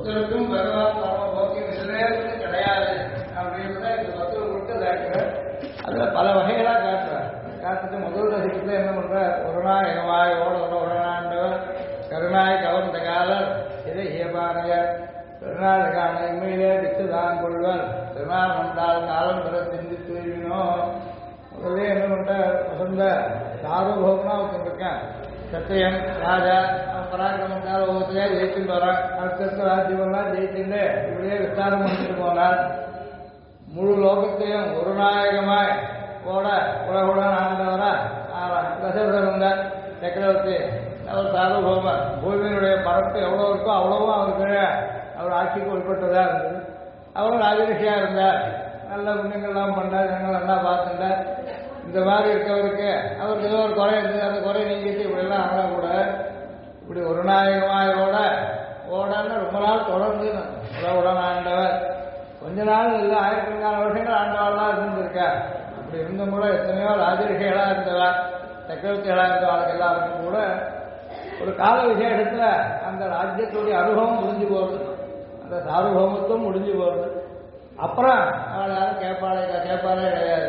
ஒருத்தருக்கும் பகவான் பரம போக்கியம் சில நேரத்துக்கு கிடையாது அப்படின்றத இந்த பக்தர்கள் கொடுத்து காட்டுறார். அதுல பல வகைகளா காட்டுறார். காட்டுறது முதல் ரசிக்கத்துல என்ன பண்ற, ஒரு நாள் எகவாய் ஓட உடனாண்டவர் கருணாய் கவர்ந்த காலர் இதை ஏபானையர் திருநாளுக்கான இம்மையிலே விட்டு தான் கொள்வர் திருநாள் வந்தால் காலம் பெற சிந்தி தூவினோம். முதல்ல என்ன பண்ற, வசந்த சார்வபோகமா ஒருத்தருக்கேன் சத்தியம் ராஜா பராக்கிரமத்தால் ஒவ்வொருத்தரையா ஜெயிச்சுட்டு வரான். அடுத்தடுத்த ராஜ்யமெல்லாம் ஜெயிச்சுட்டு இப்படியே விஸ்தாரம் பண்ணிட்டு போனார். முழு லோகத்தையும் ஒரு நாயகமாய் ஓட உலகுடன் ஆண்டவரா தசரதர் இருந்தார் சக்கரவர்த்தி. அவர் சார்வபௌம பூமியினுடைய பரப்பு எவ்வளோ இருக்கோ அவ்வளவும் அவருக்கு அவர் ஆட்சிக்கு உட்பட்டதா இருந்தது. அவரும் ராஜரிஷியா இருந்தார். நல்ல புண்ணியங்கள்லாம் பண்ணார், ஜனங்கள் நல்லா பார்த்துட்டார். இந்த மாதிரி இருக்கவருக்கு அவருக்கு ஏதோ ஒரு குறை இருந்தது, அந்த குறை நீங்கிட்டு இப்படிலாம் ஆனால் கூட இப்படி ஒரு நாயகமாய் ஓடன்னு ரொம்ப நாள் தொடர்ந்து உலகுடன் ஆண்டவர். கொஞ்ச நாள் இல்லை, ஆயிரக்கணக்கான வருஷங்கள் ஆண்டவர்களாக இருந்திருக்கார். அப்படி இருந்தும் கூட எத்தனையோ ராஜரிஷிகளா இருந்தவா சக்கரவர்த்திகளா இருந்தவர்களுக்கு எல்லாருக்கும் கூட ஒரு கால விசேஷத்துல அந்த ராஜ்யத்துடைய அனுபவம் முடிஞ்சு போகுது, அந்த சார்வபௌமத்துவம் முடிஞ்சு போகுது. அப்புறம் அவள் யாரும் கேட்பாளே கிடையாது.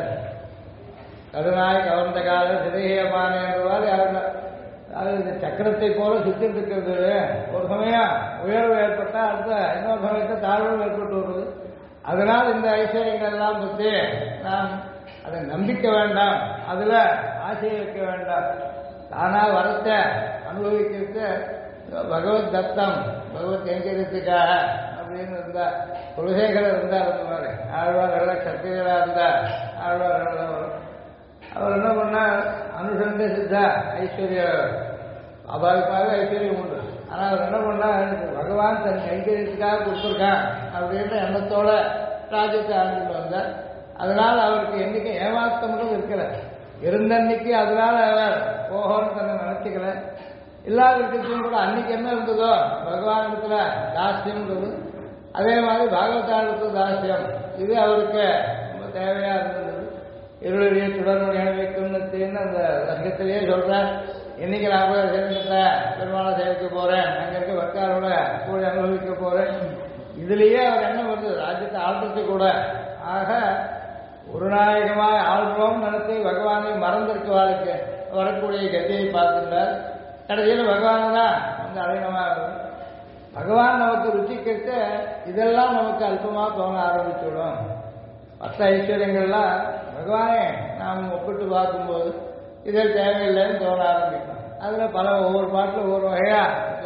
கருணாய் கவர்ந்த கால சிதையமான என்றவாறு யாரும் அதாவது சக்கரத்தை போல சுத்திட்டு இருக்கிறது. ஒரு சமயம் உயர்வு ஏற்பட்டா அடுத்த இன்னொரு சமயத்தை தாழ்வு ஏற்பட்டு வருது. அதனால் இந்த ஐஸ்வர்யங்கள் எல்லாம் பற்றி நாம் அதை நம்பிக்க வேண்டாம், அதுல ஆசையை வைக்க வேண்டாம். தானா வரத்தை அனுபவிக்கிறது பகவத் தத்தம், பகவத் கைங்கரியத்துக்காக அப்படின்னு இருந்தார். குலசேகரர் இருந்தார். அந்த மாதிரி ஆழ்வார்கள் சக்திகளாக இருந்தார். ஆழ்வார்கள் அவர் என்ன பண்ணார், அனுசந்த சித்தா ஐஸ்வர்ய அபாவிக்காக ஐஸ்வர்யம் உண்டு. ஆனால் அவர் என்ன பண்ணார், பகவான் தன் கைங்கரியத்துக்காக கொடுத்துருக்கான் அப்படின்ற எண்ணத்தோட ராஜ்யத்தை ஆண்டுட்டு வந்தார். அதனால அவருக்கு என்னைக்கு ஏமாத்தமும் இருக்கல. இருந்தன்னைக்கு அதனால அவர் போகணும்னு தன்னை நினைச்சுக்கல. இல்லாத இருக்கிறதும் கூட அன்னைக்கு என்ன இருந்ததோ பகவான் இடத்துல தாஸ்யம்ன்றது, அதே மாதிரி பாகவதாரத்து தாஸ்யம், இது அவருக்கு ரொம்ப தேவையா இருந்தது. இருளிய சுடனுடைய வைக்குன்னு அந்த ரகத்திலேயே சொல்றேன். இன்னைக்கு நான் போய் சேர்ந்துட்ட பெருமாளை சேவிக்க போறேன், அங்க இருக்க வக்காரோட கூடி அனுபவிக்க போறேன். இதுலயே அவர் என்ன வருது, ராஜ்யத்தை ஆள்றது கூட. ஆக ஒரு நாயகமாய் ஆள்றோம் நடத்தி பகவானை மறந்திருக்க வாழ்க்கை வரக்கூடிய கதியை பார்த்துட்டார். கடைசியில் பகவானை தான் வந்து அடையணமாக பகவான் நமக்கு ருச்சிக்க இதெல்லாம் நமக்கு அல்பமாக தோண ஆரம்பிச்சுடும். மற்ற ஐஸ்வர்யங்கள்லாம் பகவானே நாம் ஒப்பிட்டு பார்க்கும்போது இதில் தேவையில்லைன்னு தோண ஆரம்பிக்கும். அதில் பல ஒவ்வொரு பாட்டில் ஒவ்வொரு வகையா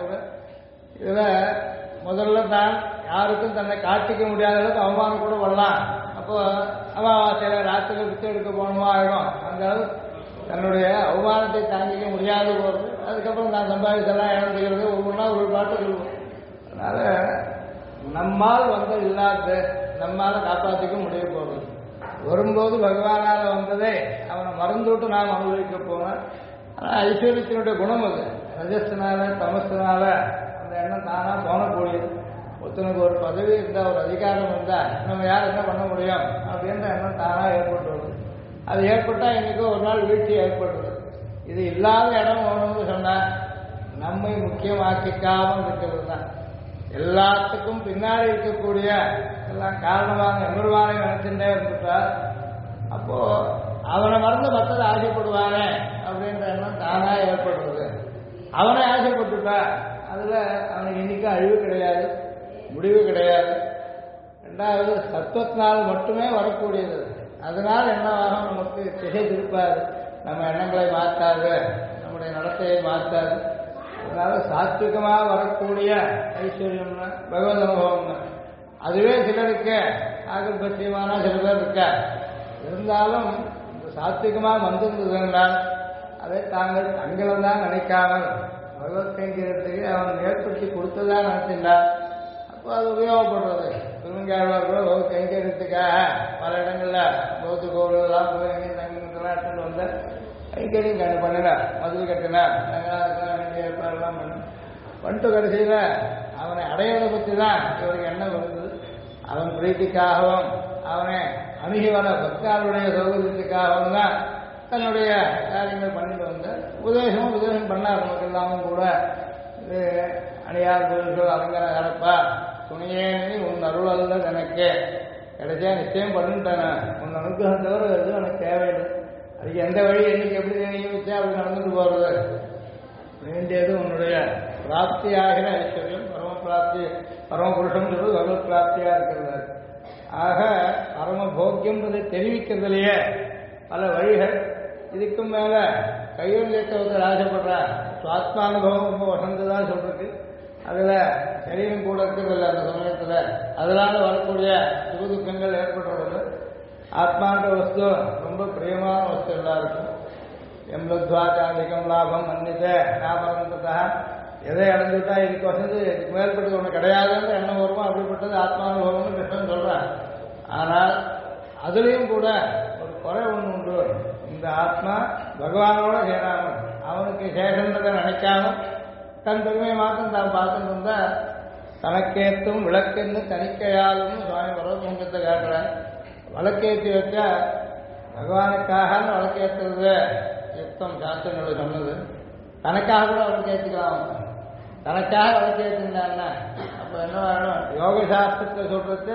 இதில் முதல்ல தான் யாருக்கும் தன்னை காட்டிக்க முடியாத அளவுக்கு அவமானம் கூட வரலாம். அப்போ அமாவாசையில் ராத்திரி விட்டு எடுக்க போகணுமா ஆகிடும். அந்த அளவு தன்னுடைய அவமானத்தை தாங்கிக்க முடியாது போகிறது. அதுக்கப்புறம் நான் சம்பாதிச்செல்லாம் இழந்துக்கிறது ஒவ்வொரு நாள் ஒரு பாட்டு சொல்லுவோம். அதனால நம்மால் வந்து இல்லாத நம்மால் காப்பாற்றிக்க முடிய போகிறது. வரும்போது பகவானால் வந்ததை அவனை மறந்துவிட்டு நாம் அனுபவிக்க போனோம். ஆனால் ஐஸ்வர்யத்தினுடைய குணம் அது. ரஜஸ்தனால தமஸ்தனால அந்த எண்ணம் தானா தோணக்கூடியது. ஒருத்தனுக்கு ஒரு பதவி இருந்தால் ஒரு அதிகாரம் இருந்தால் நம்ம யார் என்ன பண்ண முடியும் அப்படின்ற எண்ணம் தானாக ஏற்பட்டு வருது. அது ஏற்பட்டால் இன்னைக்கு ஒரு நாள் வீழ்ச்சி ஏற்படுறது. இது இல்லாத இடம் வேணும்னு சொன்னால் நம்மை முக்கியமாக்கிக்காமல் இருக்கிறது தான். எல்லாத்துக்கும் பின்னாடி இருக்கக்கூடிய எல்லாம் காரணமாக எம்பெருமானை நினைச்சுட்டே இருந்துட்டார். அப்போ அவனை மறந்து மற்றது ஆசைப்படுவானே அப்படின்ற எண்ணம் தானா ஏற்படுறது. அவனை ஆசைப்பட்டுட்டா அதுல அவனுக்கு இன்னைக்கு அழிவு கிடையாது, முடிவு கிடையாது. ரெண்டாவது சத்துவத்தினால் மட்டுமே வரக்கூடியது. அதனால என்னவாக நமக்கு திசை திருப்பாது, நம்ம எண்ணங்களை மாற்றாது, நம்முடைய நடத்தையை மாற்றாது. அதனால சாத்விகமாக வரக்கூடிய ஐஸ்வர்யம்னா பகவத் அனுபவம்னா அதுவே சிலருக்கு ஆகல்பட்சியமான சில பேர் இருக்க. இருந்தாலும் இந்த சாத்விகமாக வந்திருந்ததுனால் அதை தாங்கள் தங்களை தான் நினைக்காமல் பகவத் கைங்கரியத்துக்கு அவன் ஏற்படுத்தி கொடுத்ததான் நினைச்சிருந்தார். அப்போ அது உபயோகப்படுறது. திருமங்கையாளர் கூட பகவத் கைங்கரியத்துக்காக பல இடங்களில் பௌத்த கோவிலெல்லாம் போய் தங்கலாம் எடுத்துட்டு வந்த கைங்கரியம் கண்டு பண்ணினார். மதுரை கட்டினார், வேண்டிய ஏற்பாடுலாம் பண்ணிட்டு கடைசியில் அவனை அடையதை பற்றி தான் இவருக்கு எண்ணம் வருது. அவன் பிரீத்திக்காகவும் அவனை அணுகி வர பக்தாருடைய சௌகரியத்துக்காகவும் தான் தன்னுடைய காரியங்கள் பண்ணிட்டு வந்த உபதேசம் பண்ணார். நமக்கு எல்லாமும் கூட இது அணியார் கோயில்கள் அலங்கார கலப்பா துணியேனி உன் அருள் அல்ல எனக்கு கிடைச்சா நிச்சயம் பண்ணிட்டேன். உன் அனுகிரகம் தவிர எதுவும் எனக்கு தேவையில்லை. அதுக்கு எந்த வழி என்னைக்கு எப்படி நியமிச்சா அப்படி நடந்துட்டு போறது. வேண்டியது உன்னுடைய பிராப்தியாகிற ஐஸ்வர்யம், பரம பிராப்தி, பரமபுருஷம் சொல்றது பகவத் பிராப்தியா இருக்கிறது. ஆக பரம போக்கியம்ன்றதை தெரிவிக்கிறதுலையே பல வழிகள். இதுக்கும் மேல கைவல்யத்தை வந்து ஆசைப்படுறா சுவாத்மானுபவம் ரொம்ப வசந்ததான் சொல்றது. அதுல சரீரம் கூட இருக்கிறதில்ல அந்த சமயத்துல. அதனால வரக்கூடிய சுகதுக்கங்கள் ஏற்படுறதில்லை. ஆத்மான்ற வஸ்து ரொம்ப பிரியமான வஸ்து எல்லாருக்கும். எம்லத்வாச்சாதிகம் லாபம் மன்னித்த ஞாபகத்தா எதை அடைஞ்சுட்டா இதுக்கு வசதி இதுக்கு மேற்பட்டது ஒன்று கிடையாதுன்னு எண்ணம் வருமோ அப்படிப்பட்டது ஆத்மானுபவம்னு கிருஷ்ணன் சொல்றான். ஆனால் அதுலேயும் கூட ஒரு குறை ஒன்று உண்டு. இந்த ஆத்மா பகவானோட சேராமல் அவனுக்கு சேஷன்றதை நினைக்காம தன் பெருமையை மாத்திரம் தான் பார்த்துட்டு இருந்தா தனக்கேற்றும் விளக்கென்னு தணிக்கையாலும் சுவாமி பரவசங்கத்தை காட்டுறேன். விளக்கேற்றி வச்சா பகவானுக்காக விளக்கேற்றுறது யுத்தம் சாஸ்திரங்கள் சொன்னது. தனக்காக கூட விளக்கேற்றிக்கலாம். தனக்காக விளக்கேற்றிருந்தான்னா அப்போ என்ன வேணும்? யோக சாஸ்திரத்தை சொல்றது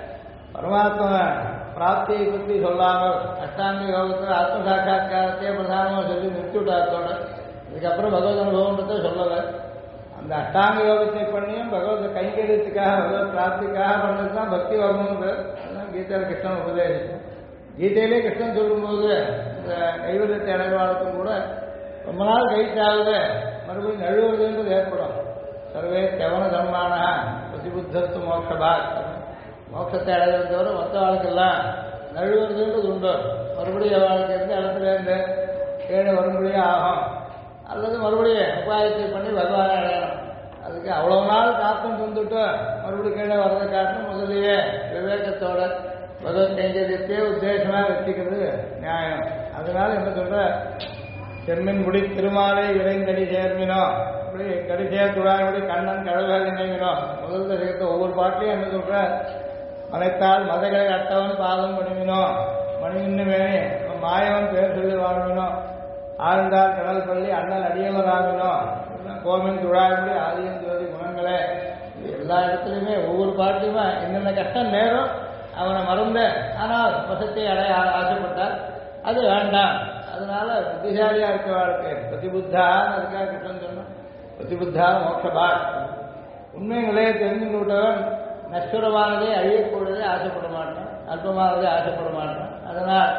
பரமாத்மா பிராப்தியை பற்றி சொல்லாமல் அஷ்டாங்க யோகத்தில் ஆத்ம சாட்சா்காரத்தையே பிரதானமாக சொல்லி நிறுத்திவிட்டாத்தோட இதுக்கப்புறம் பகவத் அனுபவன்றதை சொல்லலை. அந்த அஷ்டாங்க யோகத்தை பண்ணியும் பகவத் கைங்கரியத்துக்காக பகவத் பிராப்திக்காக பண்ணது தான் பக்தி வரணுங்கிறது. அதுதான் கீதையில் கிருஷ்ணன் உபதேசிக்கும். கீதையிலே கிருஷ்ணன் சொல்லும்போது இந்த கைவல்யத்தை அடைவாளத்தும் கூட ரொம்ப நாள் கழிச்சாவது மறுபடியும் நழுவுறதுன்றது ஏற்படும். சர்வே கவன தர்மான பிரதிபுத்தத்து மோட்சபாக், மோட்சத்தை அடைவதை தவிர மொத்த வாழ்க்கெல்லாம் நழுவுறதுன்றது உண்டு. மறுபடியும் வாழ்க்கை இருந்து இடத்துலேருந்து கீழே வரும்படியும் ஆகும். அல்லது மறுபடியும் உபாயத்தை பண்ணி பகவானை அடையணும். அதுக்கு அவ்வளோ நாள் காத்தும் தந்துட்டு மறுபடியும் கீழே வர்றதை காட்டும் முதலியே விவேகத்தோட பகவத் கைங்கரியத்தையே உத்தேசமாக வச்சுக்கிறது நியாயம். அதனால என்ன சொல்ற, செம்மின் முடி திருமாலை விரைந்தடி சேர்மினோ அப்படி கடி சேர்த்துடாடி கண்ணன் கடல்கள் நினைவினோ. முதல் தரிகத்தை ஒவ்வொரு பாட்டிலையும் என்ன சொல்ற, மலைத்தால் மதைகளை அட்டவன் பாதம் பணிவினோ மணிமின்னுமே மாயவன் பேர் சொல்லி வாழ்வினோ ஆழ்ந்தால் கடல் பள்ளி அண்ணல் அடியவராகினோ கோமின் துழாய்மொழி ஆதியம் ஜோதி குணங்களே. எல்லா இடத்துலையுமே ஒவ்வொரு பாட்டிலுமே என்னென்ன கஷ்டம் நேரம் அவனை மறந்த ஆனால் வசத்தை அடைய ஆசைப்பட்டால் அது வேண்டாம். அதனால புத்திசாலியா இருக்க வாழ்க்கை பிரதிபுத்தான்னு அதுக்காக கிருஷ்ணன் சொன்னான். பிரதிபுத்தா மோட்சபாக். உண்மை நிலையை தெரிஞ்சு விட்டவன் நஷ்வரமானதே அழியக்கூடியதே ஆசைப்பட மாட்டான், அல்பமானதே ஆசைப்பட மாட்டான். அதனால்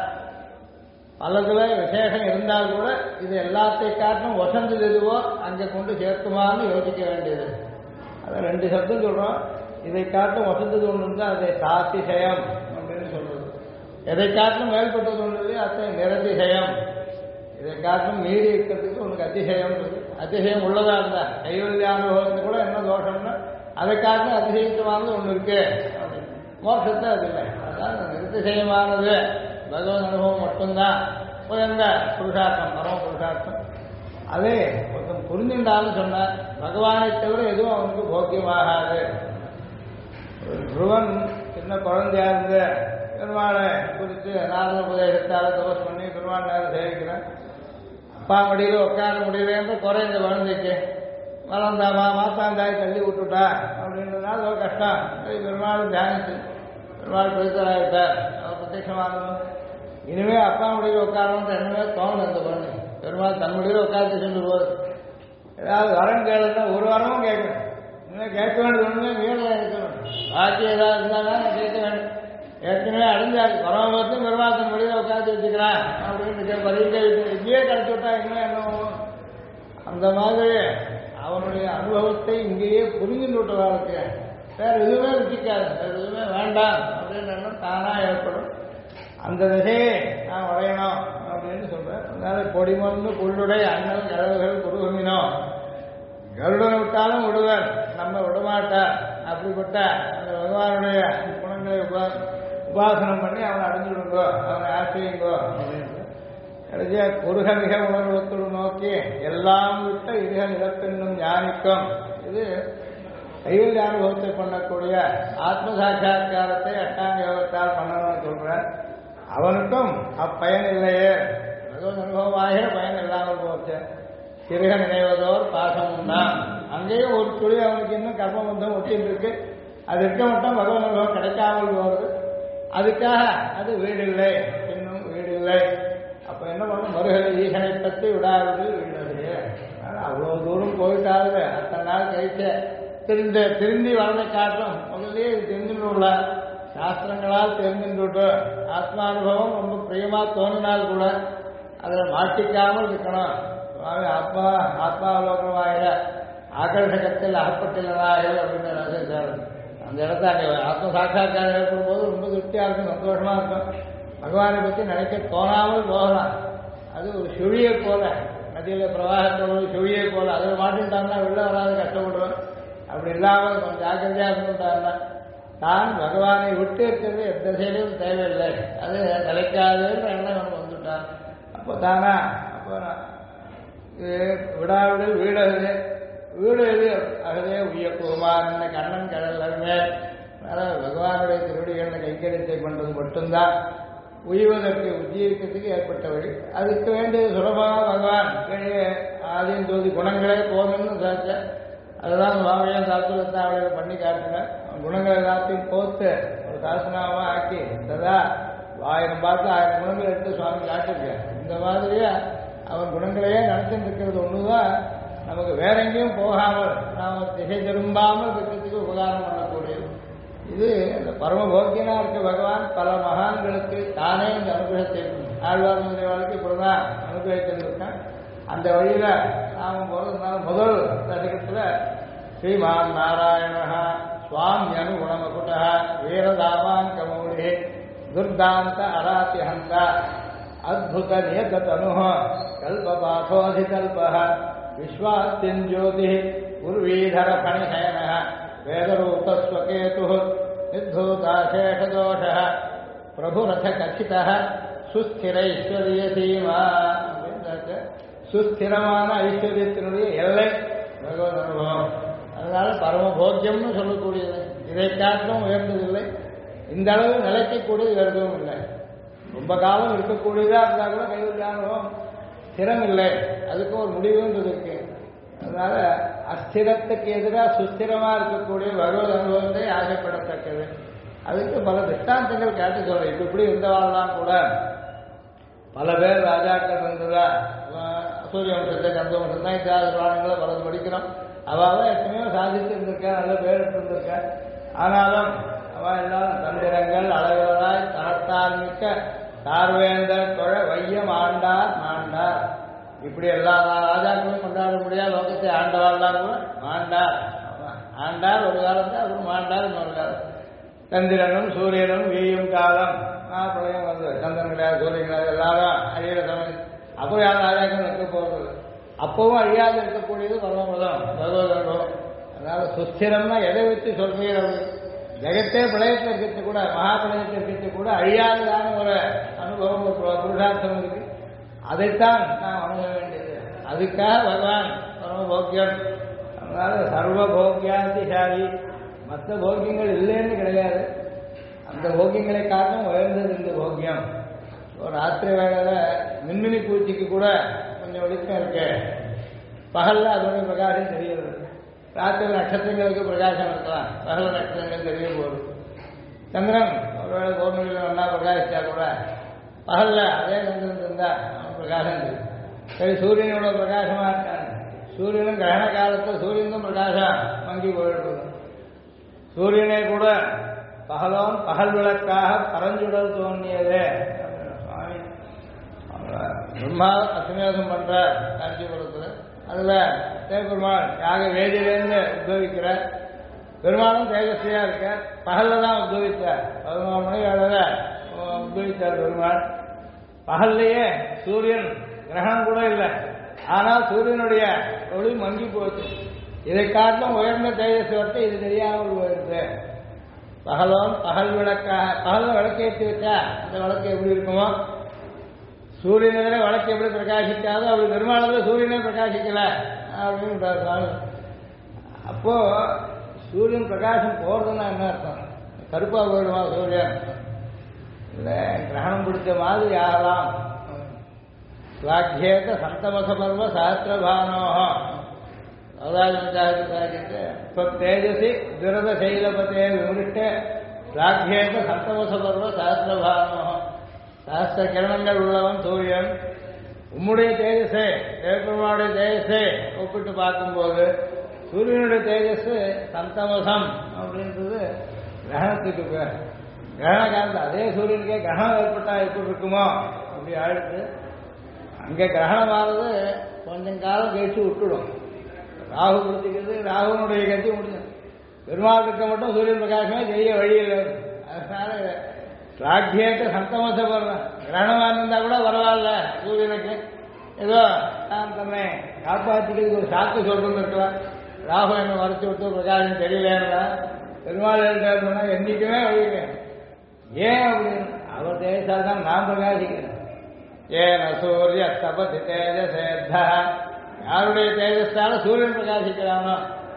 பலதுல விசேஷம் இருந்தால் கூட இது எல்லாத்தையும் காட்டும் வசந்தது எதுவோ அங்கே கொண்டு சேர்க்குமான்னு யோசிக்க வேண்டியது. அதை ரெண்டு சப்தம் சொல்றோம். இதை காட்டும் வசந்தது ஒன்று இருந்தால் அதை சாத்திசயம் அப்படின்னு சொல்றது. எதை காட்டும் மேல்பட்டது ஒன்று அதை நிரதிசயம். இதை காட்டும் மீறி இருக்கிறதுக்கு உனக்கு அதிசயம் இருக்கு. அதிசயம் உள்ளதா இருந்தா கைவல்யானுபவத்துக்கு கூட என்ன தோஷம்னா அதை காட்டும் அதிசயமானது ஒன்று இருக்கு. மோட்சத்தை அது இல்லை. அதான் நிரதிசயமானது பகவத் அனுபவம் மட்டும்தான் உயர்ந்த புருஷார்த்தம், பரம புருஷார்த்தம். அதே ஒருத்தன் புரிஞ்சுட்டாலும் சொன்ன பகவானை தவிர எதுவும் அவனுக்கு போக்கியமாகாது. துருவன் சின்ன குழந்தையா இருந்த பெருமாளை குறித்து நாரத உபதேசத்தால தபஸ் பண்ணி பெருமாள் நேரம் சேவிக்கிறேன். அப்பா முடியல உட்கார முடியலன்ற குறை இந்த குழந்தைக்கு வளர்ந்தாமா மாத்தாந்தாய் தள்ளி விட்டுட்டா அப்படின்றதுனால ஒரு கஷ்டம். பெருமாள் தியானிச்சு பெருமாள் பெருத்தராகிட்டார், அவர் பிரத்யட்சமானதும் இனிமே அப்பா முடியல உட்காரணுன்ற எண்ணமே தோணும். இந்த குழந்தை பெருமாள் தன் முடியல உட்கார்ந்து சென்று போகுது. ஏதாவது வரம் கேளுன்னா ஒரு வரமும் கேட்கணும். இனிமேல் கேட்க வேண்டியது ஒன்றுமே மீறலாம் இருக்கணும். பாக்கி ஏதாவது இருந்தாலும் கேட்க வேண்டும். ஏற்கனவே அடைஞ்சாரு பரமபத்தும் பெருமாள் தன் முடியல உட்காந்து வச்சுக்கிறான் அப்படின்னு பரீட்சை இங்கேயே கிடைச்சி விட்டா இன்னும் என்ன அந்த மாதிரி அவனுடைய அனுபவத்தை இங்கேயே புரிஞ்சுட்டு விட்ட வாழ்க்கை வேற எதுவுமே வச்சுக்காது, வேற எதுவுமே வேண்டாம் அப்படின்னு எண்ணம் தானா ஏற்படும். அந்த திசையை நான் வரையணும் அப்படின்னு சொல்றேன். அதனால கொடிமொன்று புள்ளுடைய அண்ணல் கதவுகள் குருகுமினோ, கருடனை விட்டாலும் விடுவார், நம்ம விடமாட்டார். அப்படிப்பட்ட அந்த பகவானுடைய குணங்களை உபாசனம் பண்ணி அவனை அடைஞ்சுடுங்கோ, அவனை ஆசையுங்கோ அப்படின்னு கடைசியா குருக மிக உணர்வுக்குள் நோக்கி எல்லாம் விட்ட இருக நிலப்பெண்ணும் ஞானிக்கும். இது கைவல்ய அனுபவத்தை பண்ணக்கூடிய ஆத்ம சாட்சா்காரத்தை அஷ்டாங்க யோகத்தால் பண்ணணும்னு சொல்றேன். அவனுக்கும் அப்பயன் இல்லையே, பகவத் அனுபவம் ஆகிற பயன் இல்லாமல் போச்சு. சிறுக நினைவதோர் பாசம் உண்டா, அங்கேயும் ஒரு துளி அவனுக்கு இன்னும் கர்மபந்தம் ஒட்டின்னு இருக்கு. அது இருக்க மட்டும் பகவத் அனுபவம் கிடைக்காமல் போகிறது. அதுக்காக அது வீடு இல்லை, இன்னும் வீடு இல்லை. அப்போ என்ன பண்ணணும், மறுகளை ஈசனை பற்றி விடாது வீடு. அவ்வளோ தூரம் போயிட்டாரு, அத்தனை நாள் கழிச்சு திருந்தி வரதை காட்டும் முதலே இது தெரிஞ்சுட்டு சாஸ்திரங்களால் தெரிஞ்சுட்டு ஆத்மானுபவம் ரொம்ப பிரியமா தோன்றினால் கூட அதில் மாட்டிக்காமல் இருக்கணும். ஆத்மாவலோகமாகிற ஆகர்ஷகத்தில் அகப்பட்டுள்ளதார்கள் அப்படின்னு ரசிச்சார். அந்த இடத்த அங்கே ஆத்ம சாட்சா்காரம் ஏற்படும் போது ரொம்ப திருப்தியாக இருக்கும், சந்தோஷமா இருக்கும். பகவானை பற்றி நினைக்க தோணாமல் போகலாம். அது ஒரு சுழியை போல, நதியில் பிரவாகத்தோடு சுழியை போல, அதில் மாட்டிட்டாங்கன்னா வெளில வராது, கஷ்டப்படுறோம். அப்படி இல்லாமல் கொஞ்சம் ஜாக்கிரதையாக இருந்துட்டாருன்னா தான் பகவானை விட்டு இருக்கிறது எந்த செயலும் தேவையில்லை, அது நிலைக்காதுன்ற எண்ணம் நம்ம வந்துட்டான். அப்போ தானா அப்போ விடாவிடல் வீடகுது, வீடு எது அகதே உய்யக்குமார் கண்ணன் கடல் அருமே. பகவானுடைய திருவடிகளில் கைங்கரியத்தை பண்ணுறது மட்டும்தான் உய்வதற்கு உஜ்ஜீவிக்கிறதுக்கு ஏற்பட்ட வழி. அதுக்கு வேண்டியது சுலபமாக பகவான் ஆதியும் ஜோதி குணங்களே போகணும்னு சாச்ச. அதுதான் சுவாமியும் சாஸ்திரத்தை அவளை பண்ணி காட்டினேன். குணங்கள் எல்லாத்தையும் போத்து ஒரு சாசனாவாக ஆக்கி சதா 1000 பார்த்து 1000 குணங்கள் எடுத்து சுவாமி காட்டிருக்கேன். இந்த மாதிரியா அவன் குணங்களையே நடத்திட்டு இருக்கிறது ஒண்ணுதான் நமக்கு வேற எங்கேயும் போகாமல் நாம திசை திரும்பாமல் இருக்கிறதுக்கு உபகாரம் பண்ணக்கூடியது. இது இந்த பரமபோக்கியனா இருக்க பகவான் பல மகான்களுக்கு தானே இந்த அனுகிரகத்தை ஆழ்வார் முதலியவாளுக்கு இப்படிதான் அனுகிரகிச்சிருக்கான். அந்த வழியில நாம போறதுனால முதல் தசகத்துல ஸ்ரீமான் நாராயண சுவாமி அனுகுணமகுட வீரதாமாங்கமௌலி துர்தாந்த அராத்திஹந்த அத்புத நியதனு கல்பபாசோதிகல்ப விஸ்வாஸ்திஞ்சோதி உர்வீதர பணிஹயன வேதரூபஸ்வகேது நிர்தூதாசேஷதோஷ பிரபுரத கச்சித சுஸ்திர ஐஸ்வர்ய சீமா. சுஸ்திரமான ஐஸ்வர்யத்தினுடைய எல்லை பகவத் அனுபவம். அதனால பரமபோக்கியம்னு சொல்லக்கூடியது. இதை காட்டிலும் உயர்ந்ததில்லை, இந்த அளவு நிலைக்கக்கூடியது எதுவும் இல்லை. ரொம்ப காலம் இருக்கக்கூடியதா இருந்தா கூட கைவிட்டாலும் ஸ்திரம் இல்லை, அதுக்கு ஒரு முடிவுன்றது இருக்கு. அதனால அஸ்திரத்துக்கு எதிராக சுஸ்திரமா இருக்கக்கூடிய பகவத் அனுபவத்தை ஆசைப்படத்தக்கது. அதுக்கு பல திஷ்டாந்தங்கள் காட்டி சொல்றேன். இப்ப இப்படி இருந்தவாள்லாம் கூட பல பேர் ராஜாக்கள் இருந்ததா, சூரிய வம்சத்தை கந்த வம்சம் தான் இத்தியாத புராணங்களை பலது படிக்கிறோம். அவள் எத்தனையோ சாதித்து இருந்திருக்கா, நல்ல பேர் இருந்திருக்கா. ஆனாலும் அவள் எல்லாரும் தந்திரங்கள் அளவுகளாய் தனத்தால் மிக்க தார்வேந்தர் தொழ வையம் ஆண்டார் மாண்டார். இப்படி எல்லா ராஜாக்களும் கொண்டாட முடியாது, லோகத்தை ஆண்டவாள்லாம் கூட மாண்டார். ஆண்டார் ஒரு காலத்தை, அப்புறம் மாண்டார் இன்னொரு காலம். சந்திரனும் சூரியனும் வீயும் காலம் பிரளயம் வந்து சந்திரன் கிடையாது, சூரியன் கிடையாது, எல்லாரும் அழியிற சமயம். அப்புறம் யாரும் ராஜாக்கள் நிற்க போகிறது. அப்பவும் அழியாது இருக்கக்கூடியது பரமபதம் பகவத் அனுபவம். அதனால சுஸ்திரம்னா எதை வச்சு சொல்றீர்கள்? ஜெகத்தே பிரளயத்தில் இருக்கிறது கூட, மகாபிரளயத்தில் இருக்கிறது கூட அழியாததான ஒரு அனுபவம், ஒரு புருஷார்த்தம் இருக்கு. அதைத்தான் நாம் அணுக வேண்டியது. அதுக்காக பகவான் பரமபோக்கியம். அதனால சர்வபோக்கியாதிசாலி. மற்ற போக்கியங்கள் இல்லைன்னு கிடையாது, அந்த போக்கியங்களை காரணம் உயர்ந்தது இந்த போக்கியம். ஒரு ராத்திரி வேளையில மின்மினி பூச்சிக்கு கூட கொஞ்சம் வெளிச்சம் இருக்கு, பகல்ல அதோடைய பிரகாசம் தெரியுது. ராத்திரி நட்சத்திரங்களுக்கு பிரகாசம் இருக்கலாம், பகல நட்சத்திரங்கள் தெரிய போகுது. சந்திரன் ஒருவேளை கோர்மொழியில் நல்லா பிரகாசிச்சா கூட பகல்ல அதே சந்திரன் இருந்தா அவன் பிரகாசம் தெரியும். சரி, சூரியனோட பிரகாசமா இருக்காங்க. சூரியனும் கிரகண காலத்தில் சூரியனும் பிரகாசம் மங்கி போயிடுறது. சூரியனே கூட பகலோன் பகல் விளக்காக பரஞ்சுடல் தோன்றியதே. சுவாமி பிரம்மா அசுமேதம் பண்ற காஞ்சிபுரத்துல, அதுல தேவபெருமாள் யாக வேதியிலேருந்து உத்பவிக்கிற பெருமாளும் தேஜஸ்வியா இருக்க. பகல்ல தான் உத்பவித்தார், 11 மணி வேளையில உத்பவித்தார் பெருமாள். பகல்லையே சூரியன் கிரகணம் கூட இல்லை, ஆனால் சூரியனுடைய ஒளி மங்கி போச்சு. இதை காட்டிலும் உயர்ந்த தேஜஸ்வரத்தை இது தெரியாமல் போயிருக்கு. பகலோன் பகல் விளக்காக, பகல்ல விளக்கேற்றி வச்சா அந்த விளக்கு எப்படி இருக்குமோ, சூரியனிலே விளக்கு எப்படி பிரகாசிக்காதோ அப்படி பெருமாளத்தில் சூரியனே பிரகாசிக்கல அப்படின்னு. அப்போ சூரியன் பிரகாசம் போறதுன்னா என்ன அர்த்தம்? கருப்பா போயிடுமா சூரியன்? இல்லை, கிரகணம் பிடிச்ச மாதிரி ஆகலாம். ஸ்வாக்கியேத சந்தமச பர்வ சாஸ்திரபானோகம். இப்போ தேஜசி துரத சைலபத்தே விமிருஷ்ட ராக்கியேக சப்தவசபர்வ சஹசிரபானோ சஹசிர கிரணங்கள் உள்ளவன் சூரியன். உம்முடைய தேஜஸே தேவபெருமானுடைய தேஜஸே ஒப்பிட்டு பார்க்கும்போது சூரியனுடைய தேஜஸ் சந்தமசம் அப்படின்றது கிரகணத்துக்கு பேர். கிரகண காலத்தில் அதே சூரியனுக்கே கிரகணம் ஏற்பட்டா எப்படி இருக்குமோ அப்படி ஆயிடுச்சு. அங்கே கிரகணமானது கொஞ்சம் காலம் கழிச்சு விட்டுடும். ராகு கொடுத்துக்கிறது ராகுனுடைய கட்சி முடிஞ்சு பெருமாளுக்கு மட்டும் சூரியன் பிரகாசமே தெரிய வழியில். அதனால ராக்கியத்தை சந்தமசம் வரலாம். கிரகணமாக இருந்தால் கூட பரவாயில்ல, சூரியனுக்கு ஏதோ நான் தன்னை காப்பாற்றிக்கிறதுக்கு ஒரு சாக்கு சொல்றதுன்னு இருக்கலாம். ராகு என்ன மறைச்சு விட்டு பிரகாசம் தெரியலன்னா பெருமாள் எழுதுனா என்றைக்குமே வழிங்க. ஏன் அப்படின்னு அவர் தேசால் தான் நான் பிரகாசிக்கிறேன். ஏன சூரிய தபதி தேஜசேத்தா, யாருடைய தேஜஸால சூரியன் பிரகாசிக்கிறானோ